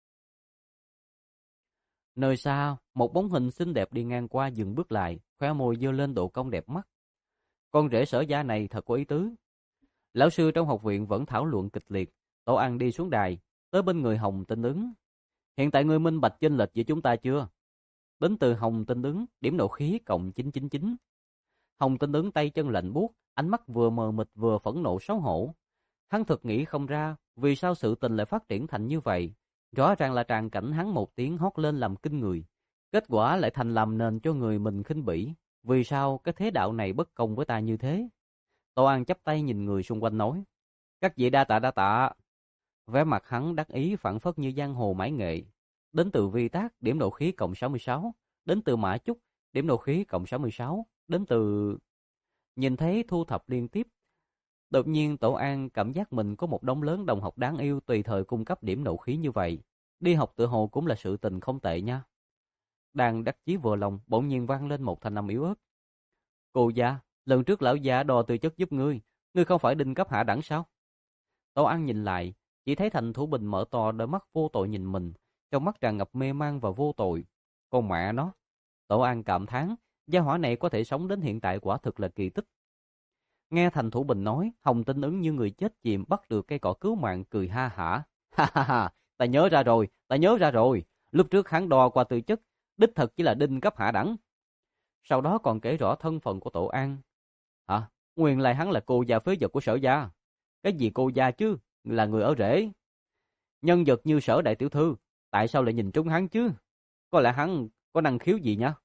[SPEAKER 1] Nơi xa, một bóng hình xinh đẹp đi ngang qua dừng bước lại, khóe môi giơ lên độ cong đẹp mắt. Con rể Sở gia này thật có ý tứ. Lão sư trong học viện vẫn thảo luận kịch liệt. Tổ An đi xuống đài, tới bên người Hồng Tinh Ứng. Hiện tại ngươi minh bạch chênh lệch giữa chúng ta chưa? Đến từ Hồng Tinh Ứng, điểm nộ khí cộng chín chín chín. Hồng Tinh Ứng tay chân lạnh buốt, ánh mắt vừa mờ mịt vừa phẫn nộ xấu hổ. Hắn thực nghĩ không ra vì sao sự tình lại phát triển thành như vậy. Rõ ràng là tràn cảnh hắn một tiếng hót lên làm kinh người, kết quả lại thành làm nền cho người mình khinh bỉ. Vì sao cái thế đạo này bất công với ta như thế? Tô An chắp tay nhìn người xung quanh nói. Các vị đa tạ đa tạ. Vẻ mặt hắn đắc ý phảng phất như giang hồ mãi nghệ. Đến từ Vi Tác, điểm nộ khí cộng sáu mươi sáu. Đến từ Mã Chúc, điểm nộ khí cộng sáu mươi sáu. Đến từ... Nhìn thấy thu thập liên tiếp, đột nhiên Tổ An cảm giác mình có một đống lớn đồng học đáng yêu tùy thời cung cấp điểm nộ khí như vậy. Đi học tự hồ cũng là sự tình không tệ nha. Đang đắc chí vừa lòng, bỗng nhiên vang lên một thanh âm yếu ớt. Cô gia, lần trước lão gia đo tư chất giúp ngươi, Ngươi không phải đinh cấp hạ đẳng sao? Tổ An nhìn lại, chỉ thấy Thành Thủ Bình mở to đôi mắt vô tội nhìn mình, trong mắt tràn ngập mê man và vô tội. Con mẹ nó! Tổ An cảm thán, gia hỏa này có thể sống đến hiện tại quả thực là kỳ tích. Nghe Thành Thủ Bình nói, Hồng Tinh Ứng như người chết chìm bắt được cây cỏ cứu mạng, cười ha hả. Ha ha ha, ta nhớ ra rồi, ta nhớ ra rồi. Lúc trước hắn đo qua tư chất, đích thực chỉ là đinh cấp hạ đẳng. Sau đó còn kể rõ thân phận của Tổ An. Hả? Nguyên lai hắn là cô gia phế vật của Sở gia. Cái gì cô gia chứ? Là người ở rễ. Nhân vật như Sở đại tiểu thư, tại sao lại nhìn trúng hắn chứ? Có lẽ hắn có năng khiếu gì nhá?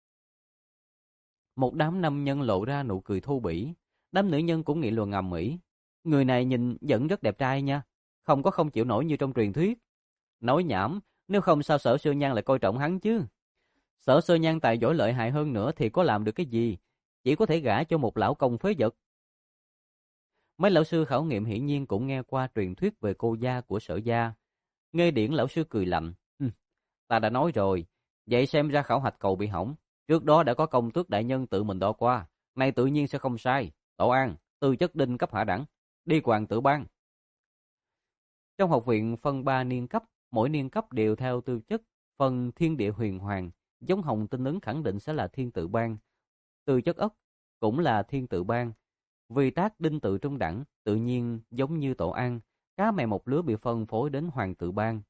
[SPEAKER 1] Một đám nam nhân lộ ra nụ cười thô bỉ. Đám nữ nhân cũng nghị luận ầm ĩ. Người này nhìn vẫn rất đẹp trai nha, không có không chịu nổi như trong truyền thuyết. Nói nhảm, nếu không sao Sở Sơ Nhan lại coi trọng hắn chứ? Sở Sơ Nhan tài giỏi lợi hại hơn nữa thì có làm được cái gì? Chỉ có thể gả cho một lão công phế vật. Mấy lão sư khảo nghiệm hiển nhiên cũng nghe qua truyền thuyết về cô gia của Sở gia. Nghe điển lão sư cười lạnh. Hừ, ta đã nói rồi, vậy xem ra khảo hạch cầu bị hỏng. Trước đó đã có công tước đại nhân tự mình đo qua, nay tự nhiên sẽ không sai. Tổ An, tư chất đinh cấp hạ đẳng, đi hoàng tử ban. Trong học viện phân ba niên cấp, mỗi niên cấp đều theo tư chất, phần thiên địa huyền hoàng, giống Hồng Tinh Ứng khẳng định sẽ là thiên tự ban. Tư chất ất cũng là thiên tự ban. Vì tác đinh tự trung đẳng, tự nhiên giống như Tổ An, cá mè một lứa bị phân phối đến hoàng tự ban.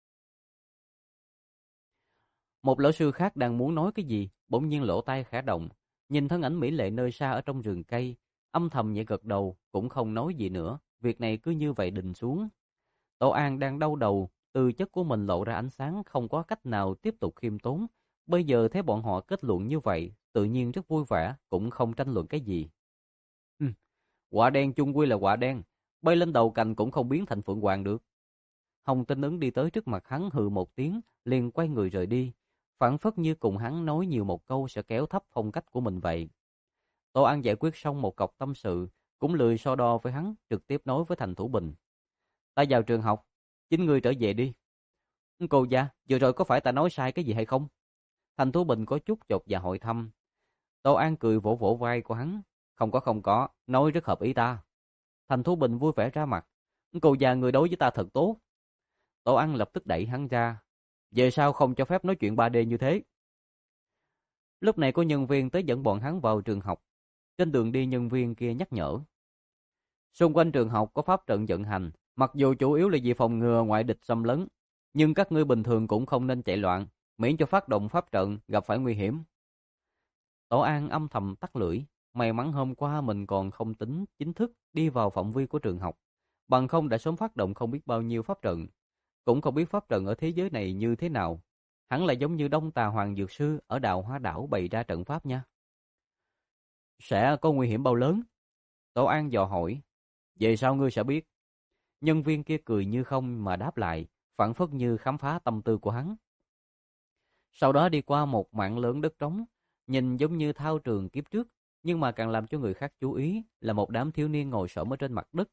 [SPEAKER 1] Một lão sư khác đang muốn nói cái gì, bỗng nhiên lỗ tai khẽ động, nhìn thân ảnh mỹ lệ nơi xa ở trong rừng cây, âm thầm nhẹ gật đầu, cũng không nói gì nữa, việc này cứ như vậy đình xuống. Tổ An đang đau đầu, tư chất của mình lộ ra ánh sáng, không có cách nào tiếp tục khiêm tốn. Bây giờ thấy bọn họ kết luận như vậy, tự nhiên rất vui vẻ, cũng không tranh luận cái gì. Hừm, quả đen chung quy là quả đen, bay lên đầu cành cũng không biến thành phượng hoàng được. Hồng Tinh Ứng đi tới trước mặt hắn hừ một tiếng, liền quay người rời đi, phảng phất như cùng hắn nói nhiều một câu sẽ kéo thấp phong cách của mình vậy. Tổ An giải quyết xong một cọc tâm sự, cũng lười so đo với hắn, trực tiếp nói với Thành Thủ Bình. Ta vào trường học, chính ngươi trở về đi. Cô gia, vừa rồi có phải ta nói sai cái gì hay không? Thành Thủ Bình có chút chột dạ hỏi thăm. Tổ An cười vỗ vỗ vai của hắn. Không có không có, nói rất hợp ý ta. Thành Thủ Bình vui vẻ ra mặt. Cô gia người đối với ta thật tốt. Tổ An lập tức đẩy hắn ra. Về sau không cho phép nói chuyện ba D như thế. Lúc này có nhân viên tới dẫn bọn hắn vào trường học. Trên đường đi nhân viên kia nhắc nhở. Xung quanh trường học có pháp trận vận hành, mặc dù chủ yếu là vì phòng ngừa ngoại địch xâm lấn, nhưng các ngươi bình thường cũng không nên chạy loạn, miễn cho phát động pháp trận gặp phải nguy hiểm. Tổ An âm thầm tắt lưỡi, may mắn hôm qua mình còn không tính chính thức đi vào phạm vi của trường học, bằng không đã sớm phát động không biết bao nhiêu pháp trận, cũng không biết pháp trận ở thế giới này như thế nào. Hẳn là giống như Đông Tà Hoàng Dược Sư ở Đào Hoa Đảo bày ra trận pháp nha. Sẽ có nguy hiểm bao lớn? Tổ An dò hỏi. Về sau ngươi sẽ biết. Nhân viên kia cười như không mà đáp lại, phảng phất như khám phá tâm tư của hắn. Sau đó đi qua một mảng lớn đất trống, nhìn giống như thao trường kiếp trước, nhưng mà càng làm cho người khác chú ý là một đám thiếu niên ngồi xổm ở trên mặt đất.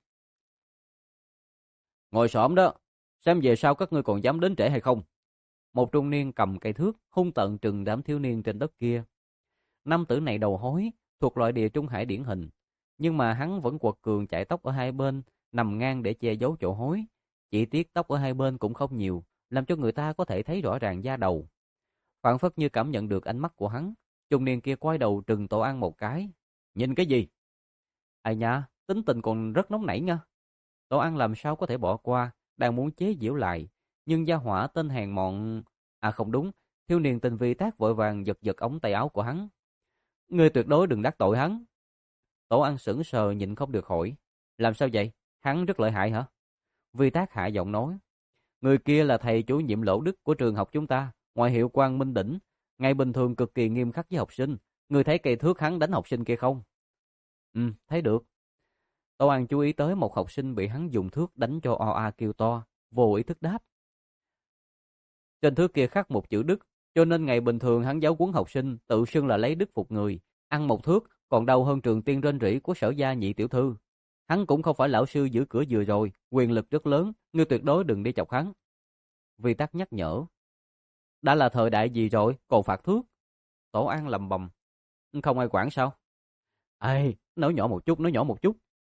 [SPEAKER 1] Ngồi xổm đó, xem về sau các ngươi còn dám đến trễ hay không? Một trung niên cầm cây thước, hung tợn trừng đám thiếu niên trên đất kia. Nam tử này đầu hối, thuộc loại địa trung hải điển hình, nhưng mà hắn vẫn quật cường chải tóc ở hai bên, nằm ngang để che giấu chỗ hối. Chỉ tiếc tóc ở hai bên cũng không nhiều, làm cho người ta có thể thấy rõ ràng da đầu. Phảng phất như cảm nhận được ánh mắt của hắn, trung niên kia quay đầu trừng Tổ An một cái. Nhìn cái gì? Ai nha, tính tình còn rất nóng nảy nha. Tổ An làm sao có thể bỏ qua, đang muốn chế giễu lại, nhưng gia hỏa tên hèn mọn, à không đúng, thiếu niên tình vi tác vội vàng giật giật ống tay áo của hắn. Ngươi tuyệt đối đừng đắc tội hắn. Tổ An sững sờ nhịn không được hỏi. Làm sao vậy? Hắn rất lợi hại hả? Vi Tác hạ giọng nói. Người kia là thầy chủ nhiệm Lỗ Đức của trường học chúng ta, ngoại hiệu Quang Minh Đỉnh. Ngày bình thường cực kỳ nghiêm khắc với học sinh. Ngươi thấy cây thước hắn đánh học sinh kia không? Ừ, thấy được. Tổ An chú ý tới một học sinh bị hắn dùng thước đánh cho o a kêu to, vô ý thức đáp. Trên thước kia khắc một chữ Đức, cho nên ngày bình thường hắn giáo huấn học sinh tự xưng là lấy đức phục người, ăn một thước còn đau hơn trường tiên rên rỉ của Sở gia nhị tiểu thư. Hắn cũng không phải lão sư giữ cửa vừa rồi, quyền lực rất lớn, ngươi tuyệt đối đừng đi chọc hắn. Vi Tắc nhắc nhở. Đã là thời đại gì rồi, còn phạt thước? Tổ An lầm bầm. Không ai quản sao? Ê, nói nhỏ một chút, nói nhỏ một chút.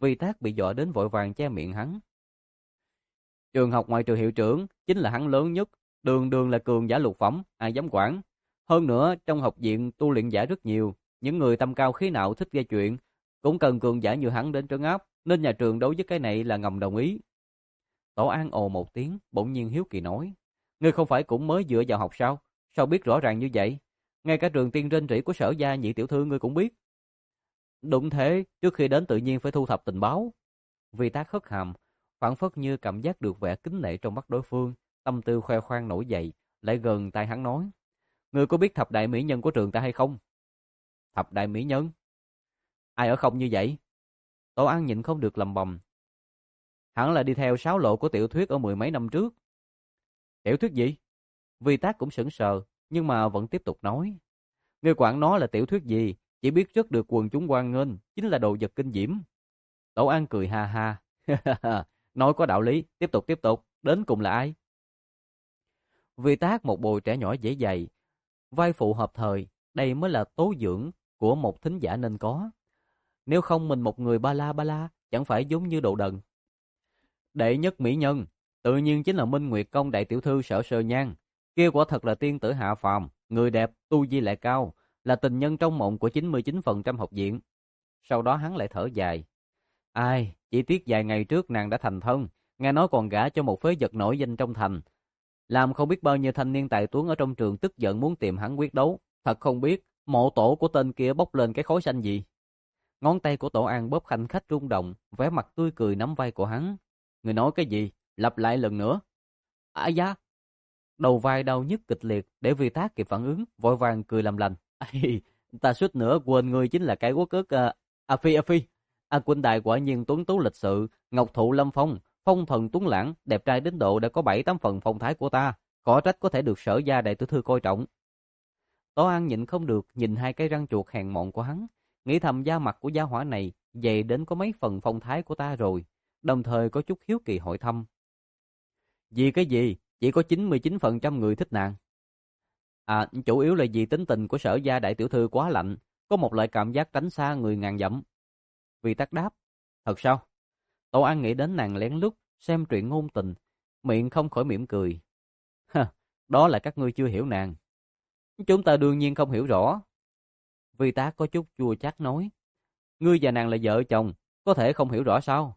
[SPEAKER 1] Vi Tác bị dọa đến vội vàng che miệng hắn. Trường học ngoại trừ hiệu trưởng, chính là hắn lớn nhất, đường đường là cường giả lục phẩm, ai dám quản. Hơn nữa, trong học viện tu luyện giả rất nhiều, những người tâm cao khí não thích gây chuyện, cũng cần cường giả như hắn đến trấn áp, nên nhà trường đối với cái này là ngầm đồng ý. Tổ An ồ một tiếng, bỗng nhiên hiếu kỳ nói, ngươi không phải cũng mới vừa vào học sao? Sao biết rõ ràng như vậy? Ngay cả trường tiên rên rỉ của Sở gia nhị tiểu thư ngươi cũng biết. Đúng thế, trước khi đến tự nhiên phải thu thập tình báo. Vi Tác hất hàm, phảng phất như cảm giác được vẻ kính nể trong mắt đối phương, tâm tư khoe khoang nổi dậy, lại gần tai hắn nói, ngươi có biết thập đại mỹ nhân của trường ta hay không? Thập đại mỹ nhân? Ai ở không như vậy? Tổ An nhịn không được lầm bầm. Hẳn là đi theo sáo lộ của tiểu thuyết ở mười mấy năm trước. Tiểu thuyết gì? Vi Tác cũng sững sờ, nhưng mà vẫn tiếp tục nói. Ngươi quản nó là tiểu thuyết gì, chỉ biết rất được quần chúng hoan nghênh, chính là đồ vật kinh diễm. Tổ An cười ha ha. Nói có đạo lý, tiếp tục tiếp tục, đến cùng là ai? Vi Tác một bồi trẻ nhỏ dễ dày, vai phụ hợp thời, đây mới là tố dưỡng của một thính giả nên có. Nếu không mình một người ba la ba la, chẳng phải giống như đồ đần. Đệ nhất mỹ nhân, tự nhiên chính là Minh Nguyệt Công đại tiểu thư Sở Sơ Nhan. Kia quả thật là tiên tử hạ phàm, người đẹp, tu vi lại cao, là tình nhân trong mộng của chín mươi chín phần trăm học viện. Sau đó hắn lại thở dài. Ai, chỉ tiếc vài ngày trước nàng đã thành thân, nghe nói còn gả cho một phế vật nổi danh trong thành. Làm không biết bao nhiêu thanh niên tài tuấn ở trong trường tức giận muốn tìm hắn quyết đấu. Thật không biết, mộ tổ của tên kia bốc lên cái khói xanh gì. Ngón tay của Tổ An bóp khanh khách rung động, vẻ mặt tươi cười nắm vai của hắn. Người nói cái gì? Lặp lại lần nữa. À da! Đầu vai đau nhức kịch liệt, để Vi Tác kịp phản ứng, vội vàng cười làm lành. Ta suýt nữa quên người chính là cái quốc ức uh, A Phi A Phi. A Quynh Đại quả nhiên tuấn tú lịch sự, ngọc thụ lâm phong, phong thần tuấn lãng, đẹp trai đến độ đã có bảy tám phần phong thái của ta, khó trách có thể được Sở gia đại tiểu thư coi trọng. Tổ An nhịn không được nhìn hai cái răng chuột hèn mọn của hắn, nghĩ thầm da mặt của gia hỏa này dày đến có mấy phần phong thái của ta rồi, đồng thời có chút hiếu kỳ hỏi thăm. Vì cái gì? Chỉ có chín mươi chín phần trăm người thích nàng. À, chủ yếu là vì tính tình của Sở gia đại tiểu thư quá lạnh, có một loại cảm giác tránh xa người ngàn dặm. Vi Tác đáp, thật sao? Tổ An nghĩ đến nàng lén lút xem truyện ngôn tình, miệng không khỏi mỉm cười. Ha, đó là các ngươi chưa hiểu nàng. Chúng ta đương nhiên không hiểu rõ. Vi Tác có chút chua chát nói, ngươi và nàng là vợ chồng, có thể không hiểu rõ sao?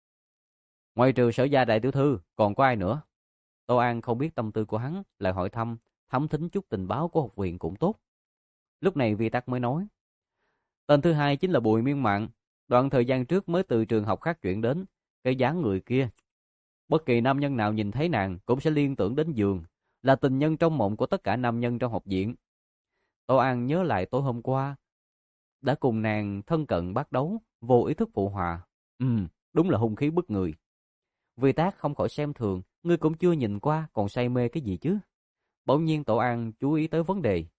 [SPEAKER 1] Ngoài trừ Sở gia đại tiểu thư, còn có ai nữa? Tô An không biết tâm tư của hắn, lại hỏi thăm, thấm thính chút tình báo của học viện cũng tốt. Lúc này Vi Tắc mới nói, tên thứ hai chính là Bùi Miên Mạn, đoạn thời gian trước mới từ trường học khác chuyển đến, cái dáng người kia. Bất kỳ nam nhân nào nhìn thấy nàng cũng sẽ liên tưởng đến giường, là tình nhân trong mộng của tất cả nam nhân trong học viện. Tô An nhớ lại tối hôm qua, đã cùng nàng thân cận bắt đấu, vô ý thức phụ hòa. Ừm, đúng là hung khí bức người. Vi Tác không khỏi xem thường, ngươi cũng chưa nhìn qua, còn say mê cái gì chứ? Bỗng nhiên Tổ An chú ý tới vấn đề.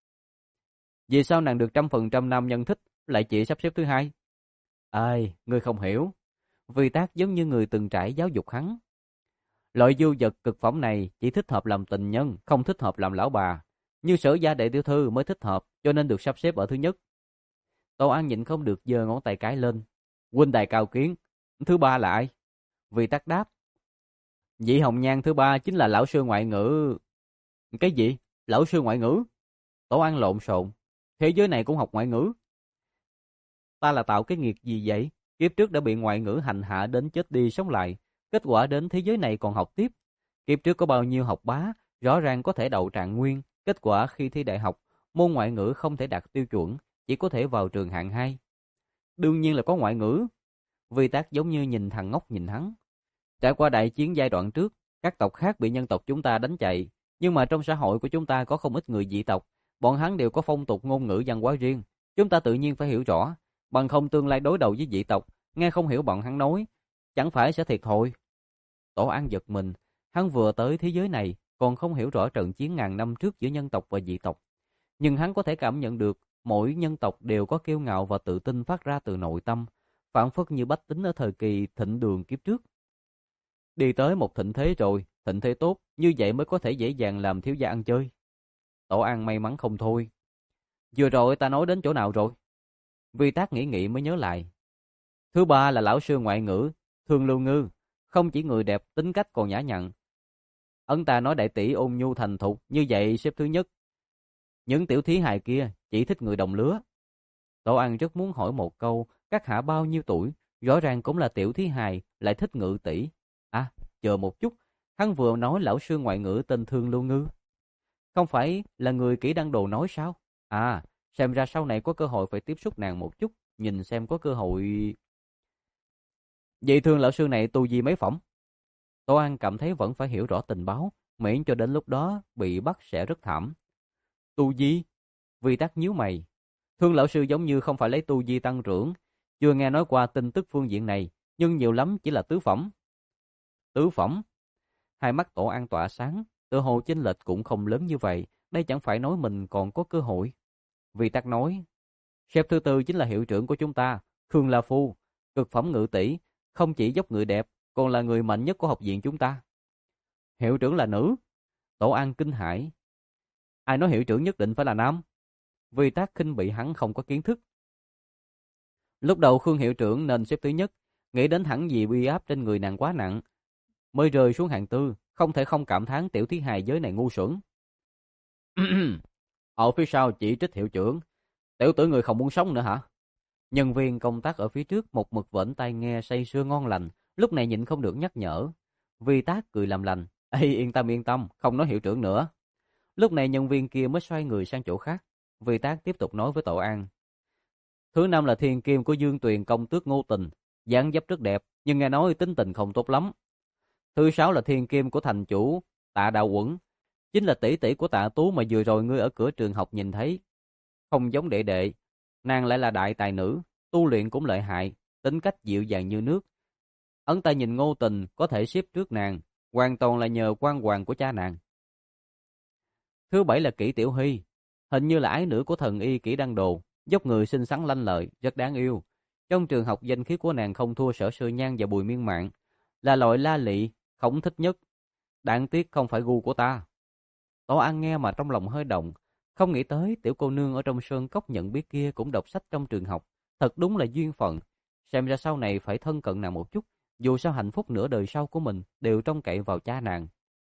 [SPEAKER 1] Vì sao nàng được trăm phần trăm nam nhân thích, lại chỉ sắp xếp thứ hai? Ai, ngươi không hiểu. Vi Tác giống như người từng trải giáo dục hắn. Loại du vật cực phẩm này chỉ thích hợp làm tình nhân, không thích hợp làm lão bà. Như Sở gia đại tiểu thư mới thích hợp, cho nên được sắp xếp ở thứ nhất. Tổ An nhịn không được giơ ngón tay cái lên. Huynh đài cao kiến, thứ ba là ai? Vi Tác đáp. Vị hồng nhan thứ ba chính là lão sư ngoại ngữ. Cái gì? Lão sư ngoại ngữ? Tổ An lộn xộn. Thế giới này cũng học ngoại ngữ. Ta là tạo cái nghiệt gì vậy? Kiếp trước đã bị ngoại ngữ hành hạ đến chết đi sống lại. Kết quả đến thế giới này còn học tiếp. Kiếp trước có bao nhiêu học bá, rõ ràng có thể đậu trạng nguyên. Kết quả khi thi đại học, môn ngoại ngữ không thể đạt tiêu chuẩn, chỉ có thể vào trường hạng hai. Đương nhiên là có ngoại ngữ. Vi Tác giống như nhìn thằng ngốc nhìn hắn. Trải qua đại chiến giai đoạn trước, các tộc khác bị nhân tộc chúng ta đánh chạy, nhưng mà trong xã hội của chúng ta có không ít người dị tộc, bọn hắn đều có phong tục ngôn ngữ văn hóa riêng, chúng ta tự nhiên phải hiểu rõ, bằng không tương lai đối đầu với dị tộc, nghe không hiểu bọn hắn nói, chẳng phải sẽ thiệt thòi. Tổ An giật mình, hắn vừa tới thế giới này, còn không hiểu rõ trận chiến ngàn năm trước giữa nhân tộc và dị tộc, nhưng hắn có thể cảm nhận được mỗi nhân tộc đều có kiêu ngạo và tự tin phát ra từ nội tâm, phảng phất như bách tính ở thời kỳ thịnh đường kiếp trước. Đi tới một thịnh thế rồi, thịnh thế tốt, như vậy mới có thể dễ dàng làm thiếu gia ăn chơi. Tổ An may mắn không thôi. Vừa rồi ta nói đến chỗ nào rồi? Vi Tác nghĩ nghĩ mới nhớ lại. Thứ ba là lão sư ngoại ngữ Thương Lưu Ngư, không chỉ người đẹp, tính cách còn nhã nhặn. Ấn ta nói đại tỷ ôn nhu thành thục, như vậy xếp thứ nhất. Những tiểu thí hài kia chỉ thích người đồng lứa. Tổ An rất muốn hỏi một câu, các hạ bao nhiêu tuổi, rõ ràng cũng là tiểu thí hài, lại thích Ngự tỷ. À, chờ một chút, hắn vừa nói lão sư ngoại ngữ tên Thương Lưu Ngư. Không phải là người kỹ đăng đồ nói sao? À, xem ra sau này có cơ hội phải tiếp xúc nàng một chút, nhìn xem có cơ hội. Vậy Thương lão sư này tu vi mấy phẩm? Tổ An cảm thấy vẫn phải hiểu rõ tình báo, miễn cho đến lúc đó bị bắt sẽ rất thảm. Tu vi? Vi Tắc nhíu mày. Thương lão sư giống như không phải lấy tu vi tăng trưởng, chưa nghe nói qua tin tức phương diện này, nhưng nhiều lắm chỉ là tứ phẩm. Tứ phẩm? Hai mắt Tổ An tỏa sáng, tự hồ chênh lệch cũng không lớn như vậy, đây chẳng phải nói mình còn có cơ hội. Vi Tắc nói, sếp thứ tư chính là hiệu trưởng của chúng ta, Khương La Phu, cực phẩm ngự tỷ, không chỉ dốc ngự đẹp, còn là người mạnh nhất của học viện chúng ta. Hiệu trưởng là nữ? Tổ An kinh hãi. Ai nói hiệu trưởng nhất định phải là nam? Vi Tắc khinh bị hắn không có kiến thức. Lúc đầu Khương hiệu trưởng nên xếp thứ nhất, nghĩ đến hẳn vì uy áp trên người nàng quá nặng, mới rơi xuống hạng tư, không thể không cảm thán tiểu thí hài giới này ngu xuẩn. Ở phía sau chỉ trích hiệu trưởng, tiểu tử người không muốn sống nữa hả? Nhân viên công tác ở phía trước một mực vẫn tai nghe say sưa ngon lành, lúc này nhịn không được nhắc nhở. Vi Tác cười làm lành, ê yên tâm yên tâm, không nói hiệu trưởng nữa. Lúc này nhân viên kia mới xoay người sang chỗ khác. Vi Tác tiếp tục nói với Tổ An. Thứ năm là thiên kim của Dương Tuyền công tước Ngô Tình, dáng dấp rất đẹp, nhưng nghe nói tính tình không tốt lắm. Thứ sáu là thiên kim của thành chủ Tạ Đạo Quẩn, chính là tỷ tỷ của Tạ Tú mà vừa rồi ngươi ở cửa trường học nhìn thấy. Không giống đệ đệ, nàng lại là đại tài nữ, tu luyện cũng lợi hại, tính cách dịu dàng như nước. Ấn ta nhìn Ngô Tình có thể xếp trước nàng, hoàn toàn là nhờ quan hoàng của cha nàng. Thứ bảy là Kỷ Tiểu Hy, hình như là ái nữ của thần y Kỷ Đăng Đồ, dốc người xinh xắn lanh lợi, rất đáng yêu. Trong trường học danh khí của nàng không thua Sở Sư Nhan và Bùi Miên Mạn, là loại la lị, khổng thích nhất. Đáng tiếc không phải gu của ta. Tổ An nghe mà trong lòng hơi động, không nghĩ tới tiểu cô nương ở trong sơn cốc nhận biết kia cũng đọc sách trong trường học, thật đúng là duyên phận. Xem ra sau này phải thân cận nàng một chút, dù sao hạnh phúc nửa đời sau của mình đều trông cậy vào cha nàng.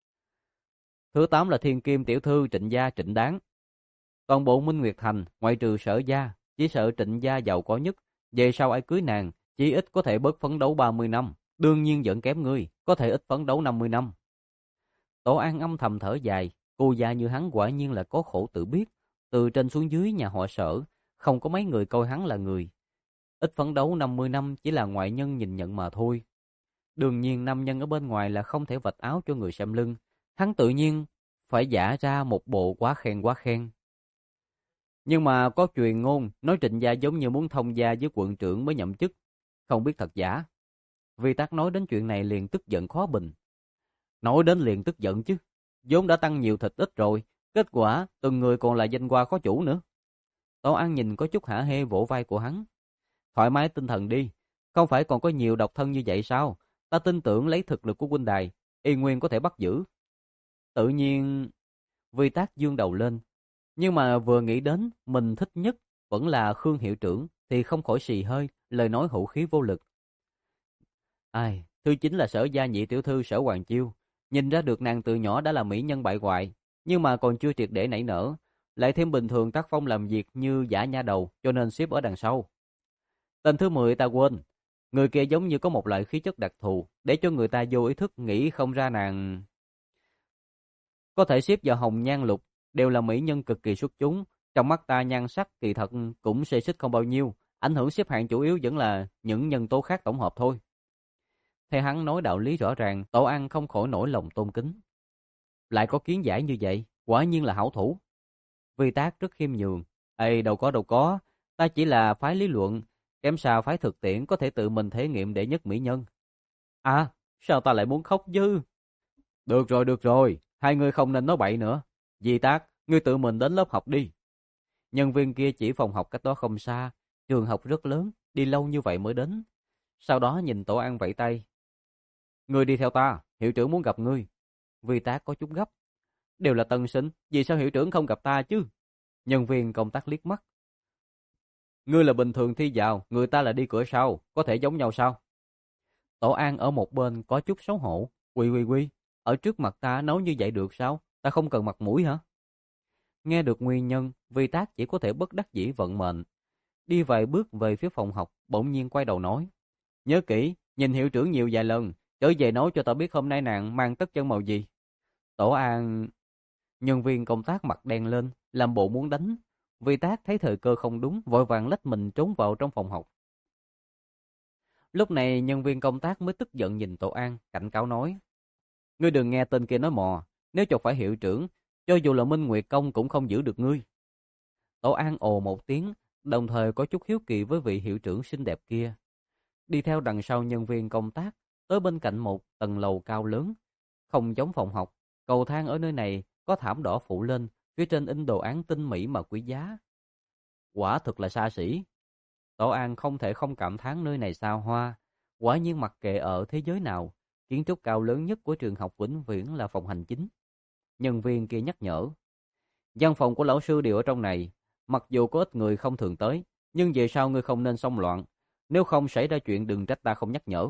[SPEAKER 1] Thứ tám là thiên kim tiểu thư Trịnh gia Trịnh Đáng. Toàn bộ Minh Nguyệt Thành, ngoại trừ Sở gia, chỉ sợ Trịnh gia giàu có nhất, về sau ai cưới nàng, chỉ ít có thể bớt phấn đấu ba mươi năm, đương nhiên vẫn kém ngươi, có thể ít phấn đấu năm mươi năm. Tổ An âm thầm thở dài, cô già như hắn quả nhiên là có khổ tự biết, từ trên xuống dưới nhà họ Sở, không có mấy người coi hắn là người. Ít phấn đấu năm mươi năm chỉ là ngoại nhân nhìn nhận mà thôi. Đương nhiên nam nhân ở bên ngoài là không thể vạch áo cho người xem lưng, hắn tự nhiên phải giả ra một bộ quá khen quá khen. Nhưng mà có truyền ngôn nói Trịnh gia giống như muốn thông gia với quận trưởng mới nhậm chức, không biết thật giả. Vi Tắc nói đến chuyện này liền tức giận khó bình. Nói đến liền tức giận chứ, vốn đã tăng nhiều thịt ít rồi, kết quả từng người còn là danh hoa khó chủ nữa. Tổ An nhìn có chút hả hê vỗ vai của hắn. Thoải mái tinh thần đi, không phải còn có nhiều độc thân như vậy sao? Ta tin tưởng lấy thực lực của huynh đài, y nguyên có thể bắt giữ. Tự nhiên, Vi Tắc dương đầu lên, nhưng mà vừa nghĩ đến mình thích nhất vẫn là Khương hiệu trưởng thì không khỏi xì hơi, lời nói hữu khí vô lực. Ai, thứ chính là Sở gia nhị tiểu thư Sở Hoàng Chiêu, nhìn ra được nàng từ nhỏ đã là mỹ nhân bại hoại, nhưng mà còn chưa triệt để nảy nở, lại thêm bình thường tác phong làm việc như giả nha đầu, cho nên xếp ở đằng sau. Tên thứ mười ta quên, người kia giống như có một loại khí chất đặc thù, để cho người ta vô ý thức nghĩ không ra nàng có thể xếp vào hồng nhan lục, đều là mỹ nhân cực kỳ xuất chúng, trong mắt ta nhan sắc kỳ thật cũng xê xích không bao nhiêu, ảnh hưởng xếp hạng chủ yếu vẫn là những nhân tố khác tổng hợp thôi. Theo hắn nói đạo lý rõ ràng, Tổ An không khỏi nổi lòng tôn kính. Lại có kiến giải như vậy, quả nhiên là hảo thủ. Vi Tác rất khiêm nhường, ê đâu có đâu có, ta chỉ là phái lý luận, kém sao phái thực tiễn có thể tự mình thể nghiệm đệ nhất mỹ nhân. À, sao ta lại muốn khóc chứ? Được rồi, được rồi, hai người không nên nói bậy nữa. Vi Tác, ngươi tự mình đến lớp học đi. Nhân viên kia chỉ phòng học cách đó không xa, trường học rất lớn, đi lâu như vậy mới đến. Sau đó nhìn Tổ An vẫy tay. Ngươi đi theo ta, hiệu trưởng muốn gặp ngươi. Vi Tác có chút gấp. Đều là tân sinh, vì sao hiệu trưởng không gặp ta chứ? Nhân viên công tác liếc mắt. Ngươi là bình thường thi vào, người ta là đi cửa sau, có thể giống nhau sao? Tổ An ở một bên có chút xấu hổ. Quy quy quy, ở trước mặt ta nói như vậy được sao? Ta không cần mặt mũi hả? Nghe được nguyên nhân, Vi Tác chỉ có thể bất đắc dĩ vận mệnh. Đi vài bước về phía phòng học, bỗng nhiên quay đầu nói. Nhớ kỹ, nhìn hiệu trưởng nhiều vài lần, trở về nói cho ta biết hôm nay nàng mang tất chân màu gì. Tổ An... Nhân viên công tác mặt đen lên, làm bộ muốn đánh. Vi Tác thấy thời cơ không đúng, vội vàng lách mình trốn vào trong phòng học. Lúc này nhân viên công tác mới tức giận nhìn Tổ An, cảnh cáo nói. Ngươi đừng nghe tên kia nói mò, nếu chọc phải hiệu trưởng, cho dù là Minh Nguyệt Công cũng không giữ được ngươi. Tổ An ồ một tiếng, đồng thời có chút hiếu kỳ với vị hiệu trưởng xinh đẹp kia. Đi theo đằng sau nhân viên công tác, tới bên cạnh một tầng lầu cao lớn. Không giống phòng học, cầu thang ở nơi này có thảm đỏ phủ lên, phía trên in đồ án tinh mỹ mà quý giá. Quả thực là xa xỉ. Tổ An không thể không cảm thán nơi này xa hoa. Quả nhiên mặc kệ ở thế giới nào, kiến trúc cao lớn nhất của trường học vĩnh viễn là phòng hành chính. Nhân viên kia nhắc nhở. Văn phòng của lão sư đều ở trong này. Mặc dù có ít người không thường tới, nhưng về sau ngươi không nên xông loạn. Nếu không xảy ra chuyện đừng trách ta không nhắc nhở.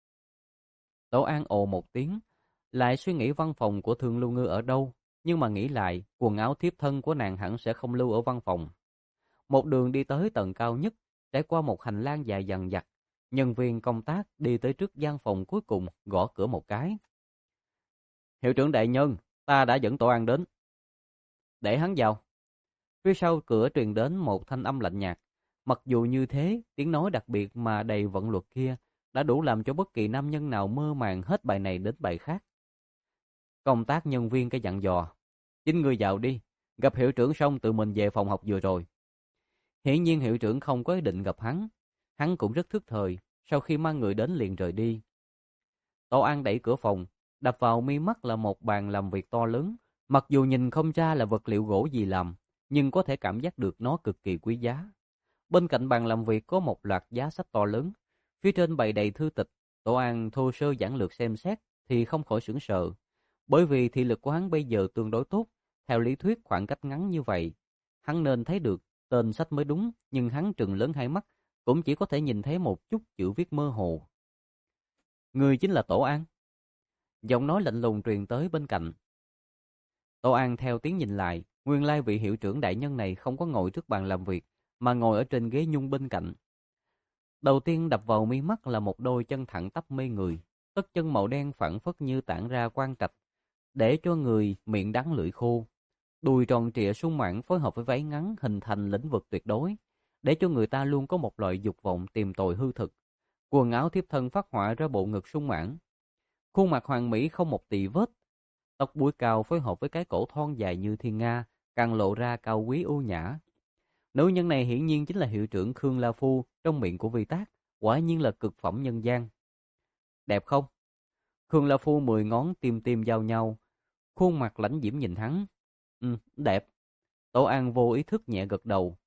[SPEAKER 1] Tổ An ồ một tiếng, lại suy nghĩ văn phòng của Thương Lưu Ngư ở đâu. Nhưng mà nghĩ lại, quần áo thiếp thân của nàng hẳn sẽ không lưu ở văn phòng. Một đường đi tới tầng cao nhất, trải qua một hành lang dài dằng dặc. Nhân viên công tác đi tới trước gian phòng cuối cùng, gõ cửa một cái. Hiệu trưởng đại nhân, ta đã dẫn Tổ An đến. Để hắn vào. Phía sau cửa truyền đến một thanh âm lạnh nhạt. Mặc dù như thế, tiếng nói đặc biệt mà đầy vận luật kia đã đủ làm cho bất kỳ nam nhân nào mơ màng hết bài này đến bài khác. Công tác nhân viên cái dặn dò. Chính ngươi vào đi, gặp hiệu trưởng xong tự mình về phòng học vừa rồi. Hiển nhiên hiệu trưởng không có ý định gặp hắn. Hắn cũng rất thức thời, sau khi mang người đến liền rời đi. Tổ An đẩy cửa phòng, đập vào mi mắt là một bàn làm việc to lớn. Mặc dù nhìn không ra là vật liệu gỗ gì làm, nhưng có thể cảm giác được nó cực kỳ quý giá. Bên cạnh bàn làm việc có một loạt giá sách to lớn, phía trên bày đầy thư tịch. Tổ An thô sơ giản lược xem xét thì không khỏi sửng sờ, bởi vì thị lực của hắn bây giờ tương đối tốt. Theo lý thuyết khoảng cách ngắn như vậy, hắn nên thấy được tên sách mới đúng, nhưng hắn trừng lớn hai mắt, cũng chỉ có thể nhìn thấy một chút chữ viết mơ hồ. Người chính là Tổ An. Giọng nói lạnh lùng truyền tới bên cạnh. Tổ An theo tiếng nhìn lại, nguyên lai vị hiệu trưởng đại nhân này không có ngồi trước bàn làm việc, mà ngồi ở trên ghế nhung bên cạnh. Đầu tiên đập vào mi mắt là một đôi chân thẳng tắp mê người, tất chân màu đen phảng phất như tản ra quang trạch, để cho người miệng đắng lưỡi khô. Đùi tròn trịa sung mãn phối hợp với váy ngắn hình thành lĩnh vực tuyệt đối, để cho người ta luôn có một loại dục vọng tìm tòi hư thực. Quần áo thiếp thân phát họa ra bộ ngực sung mãn, khuôn mặt hoàn mỹ không một tì vết, tóc búi cao phối hợp với cái cổ thon dài như thiên nga, càng lộ ra cao quý ưu nhã. Nữ nhân này hiển nhiên chính là hiệu trưởng Khương La Phu trong miệng của Vi Tác, quả nhiên là cực phẩm nhân gian. Đẹp không? Khương La Phu mười ngón tim tim giao nhau, khuôn mặt lãnh diễm nhìn hắn. Ừ, đẹp. Tổ An vô ý thức nhẹ gật đầu.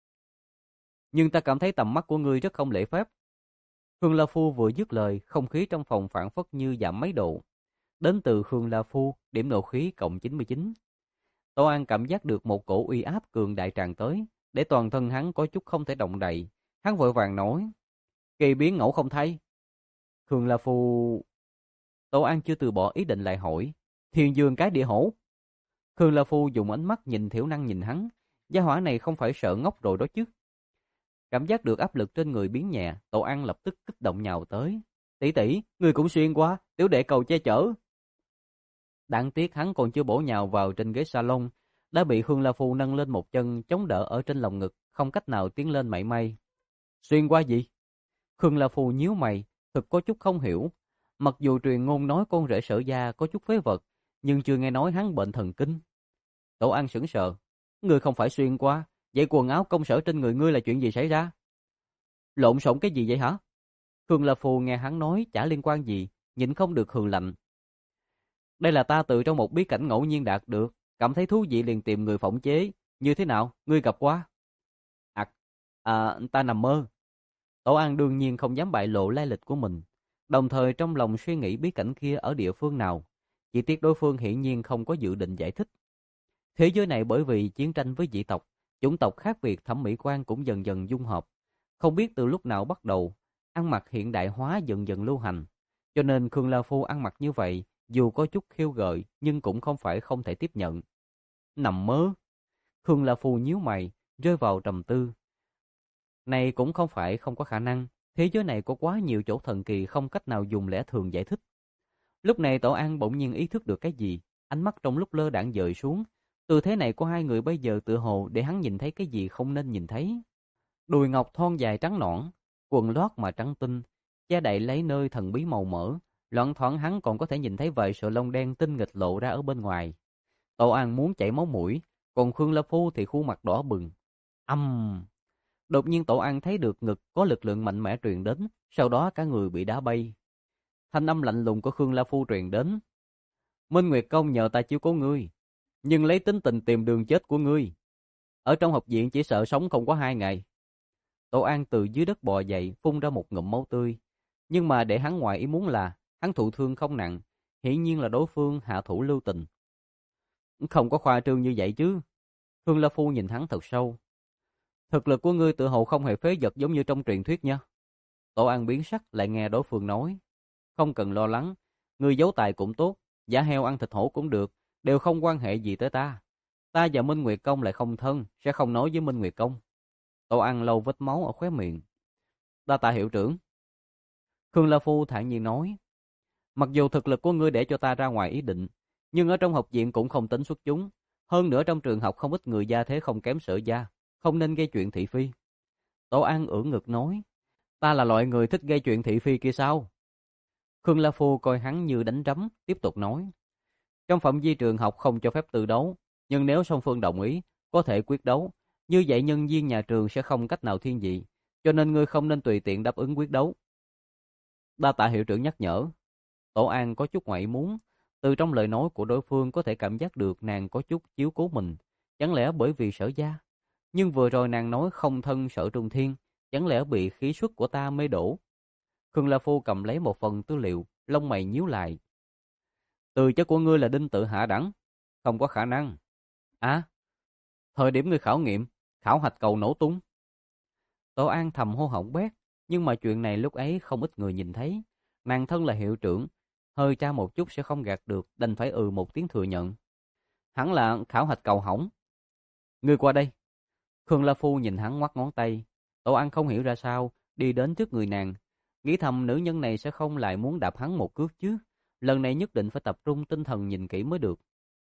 [SPEAKER 1] Nhưng ta cảm thấy tầm mắt của ngươi rất không lễ phép. Khương La Phu vừa dứt lời, không khí trong phòng phảng phất như giảm mấy độ. Đến từ Khương La Phu, điểm nộ khí cộng chín mươi chín. Tổ An cảm giác được một cổ uy áp cường đại tràn tới, để toàn thân hắn có chút không thể động đậy. Hắn vội vàng nói, kỳ biến ngẫu không thay. Khương La Phu... Tổ An chưa từ bỏ ý định lại hỏi, thiên dương cái địa hổ. Khương La Phu dùng ánh mắt nhìn thiểu năng nhìn hắn, gia hỏa này không phải sợ ngốc rồi đó chứ. Cảm giác được áp lực trên người biến nhẹ, Tổ An lập tức kích động nhào tới. Tỷ tỷ, người cũng xuyên qua, tiểu đệ cầu che chở. Đáng tiếc hắn còn chưa bổ nhào vào trên ghế salon, đã bị Khương La Phu nâng lên một chân chống đỡ ở trên lồng ngực, không cách nào tiến lên mảy may. Xuyên qua gì? Khương La Phu nhíu mày, thực có chút không hiểu. Mặc dù truyền ngôn nói con rể Sở gia có chút phế vật, nhưng chưa nghe nói hắn bệnh thần kinh. Tổ An sững sờ. Ngươi không phải xuyên qua, vậy quần áo công sở trên người ngươi là chuyện gì xảy ra? Lộn xộn cái gì vậy hả? Khương La Phu nghe hắn nói chả liên quan gì, nhịn không được hừ lạnh. Đây là ta tự trong một bí cảnh ngẫu nhiên đạt được, cảm thấy thú vị liền tìm người phỏng chế. Như thế nào, ngươi gặp qua? À, à ta nằm mơ. Tổ An đương nhiên không dám bại lộ lai lịch của mình, đồng thời trong lòng suy nghĩ bí cảnh kia ở địa phương nào. Chỉ tiếc đối phương hiển nhiên không có dự định giải thích. Thế giới này bởi vì chiến tranh với dị tộc, chủng tộc khác biệt thẩm mỹ quan cũng dần dần dung hợp. Không biết từ lúc nào bắt đầu, ăn mặc hiện đại hóa dần dần lưu hành. Cho nên Khương La Phu ăn mặc như vậy, dù có chút khiêu gợi, nhưng cũng không phải không thể tiếp nhận. Nằm mơ. Khương La Phu nhíu mày, rơi vào trầm tư. Này cũng không phải không có khả năng. Thế giới này có quá nhiều chỗ thần kỳ không cách nào dùng lẽ thường giải thích. Lúc này Tổ An bỗng nhiên ý thức được cái gì. Ánh mắt trong lúc lơ đãng dời xuống. Tư thế này của hai người bây giờ tựa hồ để hắn nhìn thấy cái gì không nên nhìn thấy. Đùi ngọc thon dài trắng nõn, quần lót mà trắng tinh, che đậy lấy nơi thần bí màu mỡ. Loạng thoáng hắn còn có thể nhìn thấy vài sợi lông đen tinh nghịch lộ ra ở bên ngoài. Tổ An muốn chảy máu mũi, còn Khương La Phu thì khuôn mặt đỏ bừng. Âm! Đột nhiên Tổ An thấy được ngực có lực lượng mạnh mẽ truyền đến, sau đó cả người bị đá bay. Thanh âm lạnh lùng của Khương La Phu truyền đến. Minh Nguyệt Công nhờ ta chiếu cố ngươi, nhưng lấy tính tình tìm đường chết của ngươi. Ở trong học viện chỉ sợ sống không có hai ngày. Tổ An từ dưới đất bò dậy, phun ra một ngụm máu tươi. Nhưng mà để hắn ngoài ý muốn là, hắn thụ thương không nặng, hiển nhiên là đối phương hạ thủ lưu tình. Không có khoa trương như vậy chứ. Khương La Phu nhìn hắn thật sâu. Thực lực của ngươi tự hồ không hề phế vật giống như trong truyền thuyết nha. Tổ An biến sắc lại nghe đối phương nói. Không cần lo lắng, ngươi giấu tài cũng tốt, giả heo ăn thịt hổ cũng được, đều không quan hệ gì tới ta. Ta và Minh Nguyệt Công lại không thân, sẽ không nói với Minh Nguyệt Công. Tổ An lau vết máu ở khóe miệng. Đa tạ hiệu trưởng. Khương La Phu thản nhiên nói. Mặc dù thực lực của ngươi để cho ta ra ngoài ý định, nhưng ở trong học viện cũng không tính xuất chúng. Hơn nữa trong trường học không ít người gia thế không kém Sở gia, không nên gây chuyện thị phi. Tổ An ưỡn ngực nói. Ta là loại người thích gây chuyện thị phi kia sao? Khương La Phu coi hắn như đánh rắm, tiếp tục nói. Trong phạm vi trường học không cho phép tự đấu, nhưng nếu song phương đồng ý, có thể quyết đấu. Như vậy nhân viên nhà trường sẽ không cách nào thiên vị, cho nên ngươi không nên tùy tiện đáp ứng quyết đấu. Đa tạ hiệu trưởng nhắc nhở. Tổ An có chút ngoại muốn, từ trong lời nói của đối phương có thể cảm giác được nàng có chút chiếu cố mình, chẳng lẽ bởi vì Sở gia? Nhưng vừa rồi nàng nói không thân Sở Trung Thiên, chẳng lẽ bị khí xuất của ta mê đổ? Khương La Phu cầm lấy một phần tư liệu, lông mày nhíu lại. Từ chất của ngươi là đinh tự hạ đẳng, không có khả năng. À, thời điểm ngươi khảo nghiệm, khảo hạch cầu nổ tung. Tổ An thầm hô hỏng bét, nhưng mà chuyện này lúc ấy không ít người nhìn thấy. Nàng thân là hiệu trưởng, hơi tra một chút sẽ không gạt được, đành phải ừ một tiếng thừa nhận. Hẳn là khảo hạch cầu hỏng. Ngươi qua đây. Khương La Phu nhìn hắn ngoắc ngón tay. Tổ An không hiểu ra sao, đi đến trước người nàng. Nghĩ thầm nữ nhân này sẽ không lại muốn đạp hắn một cước chứ. Lần này nhất định phải tập trung tinh thần nhìn kỹ mới được.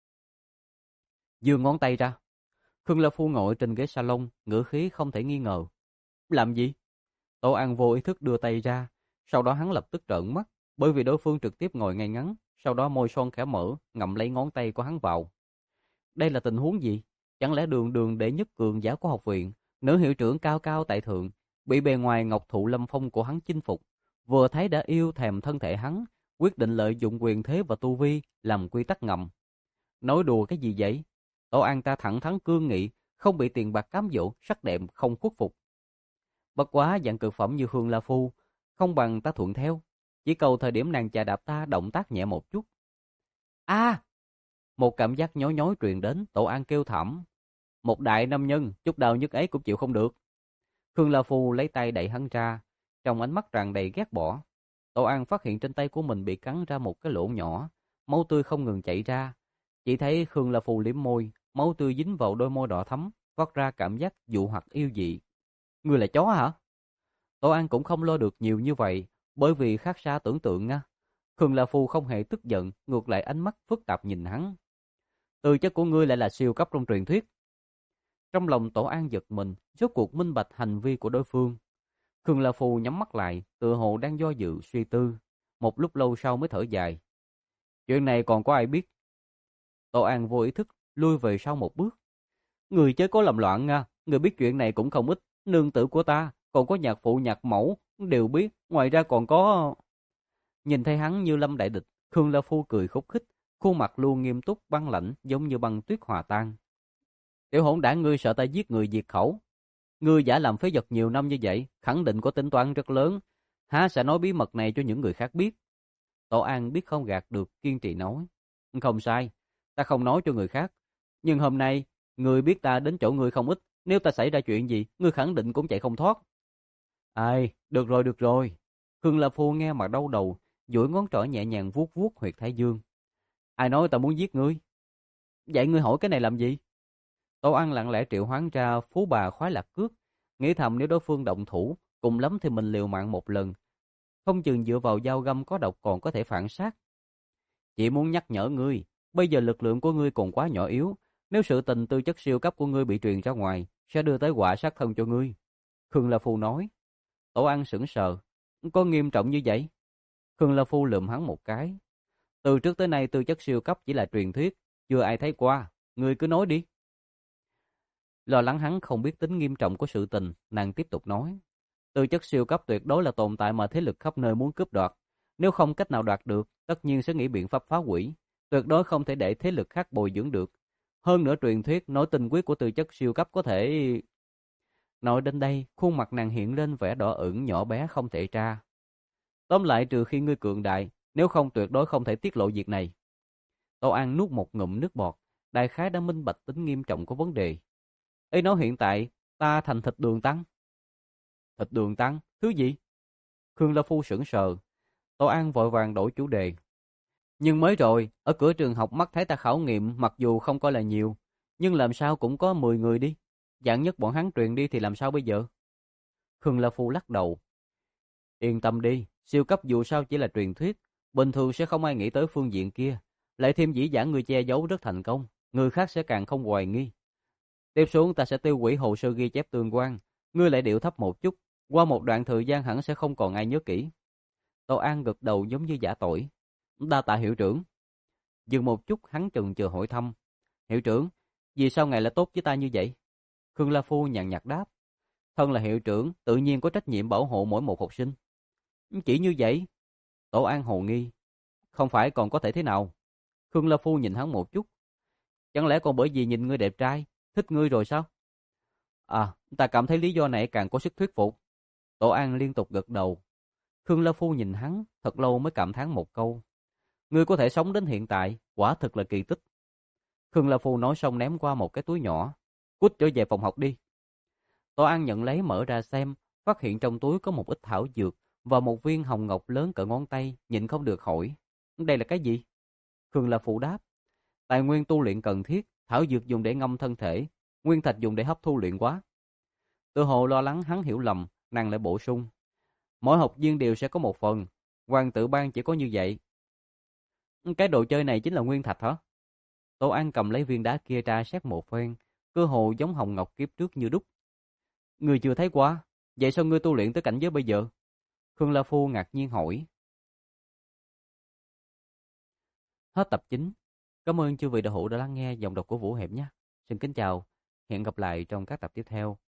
[SPEAKER 1] Giương ngón tay ra. Khương La Phu ngồi trên ghế salon, ngữ khí không thể nghi ngờ. Làm gì? Tổ An vô ý thức đưa tay ra, sau đó hắn lập tức trợn mắt, bởi vì đối phương trực tiếp ngồi ngay ngắn, sau đó môi son khẽ mở, ngậm lấy ngón tay của hắn vào. Đây là tình huống gì? Chẳng lẽ đường đường đệ nhất cường giả của học viện, nữ hiệu trưởng cao cao tại thượng, bị bề ngoài ngọc thụ lâm phong của hắn chinh phục, vừa thấy đã yêu thèm thân thể hắn, quyết định lợi dụng quyền thế và tu vi làm quy tắc ngầm. Nói đùa cái gì vậy? Tổ An ta thẳng thắn cương nghị, không bị tiền bạc cám dỗ, sắc đẹp không khuất phục. Bất quá dạng cực phẩm như Khương La Phu, không bằng ta thuận theo, chỉ cầu thời điểm nàng chà đạp ta động tác nhẹ một chút. A! Một cảm giác nhói nhói truyền đến, Tổ An kêu thảm. Một đại nam nhân, chút đau nhức ấy cũng chịu không được. Khương La Phu lấy tay đẩy hắn ra, trong ánh mắt tràn đầy ghét bỏ. Tổ An phát hiện trên tay của mình bị cắn ra một cái lỗ nhỏ, máu tươi không ngừng chảy ra. Chỉ thấy Khương La Phu liếm môi, máu tươi dính vào đôi môi đỏ thắm, phát ra cảm giác dụ hoặc yêu dị. Ngươi là chó hả? Tổ An cũng không lo được nhiều như vậy, bởi vì khác xa tưởng tượng nha. Khương La Phu không hề tức giận, ngược lại ánh mắt phức tạp nhìn hắn. Tư chất của ngươi lại là siêu cấp trong truyền thuyết. Trong lòng Tổ An giật mình, rốt cuộc minh bạch hành vi của đối phương. Khương La Phu nhắm mắt lại, tựa hồ đang do dự suy tư, một lúc lâu sau mới thở dài. Chuyện này còn có ai biết? Tổ An vô ý thức lui về sau một bước. Người chớ có làm loạn nha, người biết chuyện này cũng không ít, nương tử của ta, còn có nhạc phụ nhạc mẫu, đều biết, ngoài ra còn có... Nhìn thấy hắn như lâm đại địch, Khương La Phu cười khúc khích, khuôn mặt luôn nghiêm túc băng lãnh giống như băng tuyết hòa tan. Tiểu hỗn đản, ngươi sợ ta giết người diệt khẩu. Ngươi giả làm phế vật nhiều năm như vậy, khẳng định có tính toán rất lớn, há sẽ nói bí mật này cho những người khác biết. Tổ An biết không gạt được, kiên trì nói. Không sai, ta không nói cho người khác, nhưng hôm nay, ngươi biết ta đến chỗ ngươi không ít, nếu ta xảy ra chuyện gì, ngươi khẳng định cũng chạy không thoát. Ai, được rồi, được rồi. Khương La Phu nghe mà đau đầu, duỗi ngón trỏ nhẹ nhàng vuốt vuốt huyệt thái dương. Ai nói ta muốn giết ngươi? Vậy ngươi hỏi cái này làm gì? Tô Ăn lặng lẽ triệu hoán ra phú bà khoái lạc cước, nghĩ thầm nếu đối phương động thủ, cùng lắm thì mình liều mạng một lần, không chừng dựa vào dao găm có độc còn có thể phản sát. Chỉ muốn nhắc nhở ngươi, bây giờ lực lượng của ngươi còn quá nhỏ yếu, nếu sự tình tư chất siêu cấp của ngươi bị truyền ra ngoài, sẽ đưa tới quả sát thân cho ngươi. Khương La Phu nói. Tổ Ăn sững sờ, có nghiêm trọng như vậy? Khương La Phu lườm hắn một cái. Từ trước tới nay tư chất siêu cấp chỉ là truyền thuyết, chưa ai thấy qua, ngươi cứ nói đi. Lo lắng hắn không biết tính nghiêm trọng của sự tình, nàng tiếp tục nói. Tư chất siêu cấp tuyệt đối là tồn tại mà thế lực khắp nơi muốn cướp đoạt. Nếu không cách nào đoạt được, tất nhiên sẽ nghĩ biện pháp phá hủy. Tuyệt đối không thể để thế lực khác bồi dưỡng được. Hơn nữa truyền thuyết nói tinh quyết của tư chất siêu cấp có thể... Nói đến đây, khuôn mặt nàng hiện lên vẻ đỏ ửng nhỏ bé không thể tra. Tóm lại trừ khi ngươi cường đại, nếu không tuyệt đối không thể tiết lộ việc này. Tô An nuốt một ngụm nước bọt, đại khái đã minh bạch tính nghiêm trọng của vấn đề. Ý nói hiện tại, ta thành thịt đường tăng. Thịt đường tăng? Thứ gì? Khương La Phu sững sờ. Tô An vội vàng đổi chủ đề. Nhưng mới rồi, ở cửa trường học mắt thấy ta khảo nghiệm mặc dù không coi là nhiều, nhưng làm sao cũng có mười người đi. Dạng nhất bọn hắn truyền đi thì làm sao bây giờ? Khương La Phu lắc đầu. Yên tâm đi, siêu cấp dù sao chỉ là truyền thuyết, bình thường sẽ không ai nghĩ tới phương diện kia. Lại thêm dĩ dãn người che giấu rất thành công, người khác sẽ càng không hoài nghi. Tiếp xuống ta sẽ tiêu hủy hồ sơ ghi chép tương quan, ngươi lại điệu thấp một chút, qua một đoạn thời gian hẳn sẽ không còn ai nhớ kỹ. Tô An gật đầu giống như giả tội. Đa tạ hiệu trưởng. Dừng một chút hắn chần chừ hỏi thăm. Hiệu trưởng, vì sao ngài lại tốt với ta như vậy? Khương La Phu nhàn nhạt đáp. Thân là hiệu trưởng, tự nhiên có trách nhiệm bảo hộ mỗi một học sinh. Chỉ như vậy. Tổ An hồ nghi. Không phải còn có thể thế nào? Khương La Phu nhìn hắn một chút. Chẳng lẽ còn bởi vì nhìn ngươi đẹp trai, thích ngươi rồi sao? À, ta cảm thấy lý do này càng có sức thuyết phục. Tổ An liên tục gật đầu. Khương La Phu nhìn hắn, thật lâu mới cảm thán một câu. Ngươi có thể sống đến hiện tại, quả thực là kỳ tích. Khương La Phu nói xong ném qua một cái túi nhỏ. Cút trở về phòng học đi. Tổ An nhận lấy mở ra xem, phát hiện trong túi có một ít thảo dược và một viên hồng ngọc lớn cỡ ngón tay, nhịn không được hỏi. Đây là cái gì? Khương La Phu đáp. Tài nguyên tu luyện cần thiết, thảo dược dùng để ngâm thân thể, nguyên thạch dùng để hấp thu luyện hóa. Tự hồ lo lắng hắn hiểu lầm, nàng lại bổ sung. Mỗi học viên đều sẽ có một phần, hoàng tử ban chỉ có như vậy. Cái đồ chơi này chính là nguyên thạch hả? Tô An cầm lấy viên đá kia ra xét một phen, cơ hồ giống hồng ngọc kiếp trước như đúc. Ngươi chưa thấy qua, vậy sao ngươi tu luyện tới cảnh giới bây giờ? Khương La Phu ngạc nhiên hỏi. Hết tập chín. Cảm ơn chư vị đạo hữu đã lắng nghe giọng đọc của Vũ Hiệp nhé. Xin kính chào, hẹn gặp lại trong các tập tiếp theo.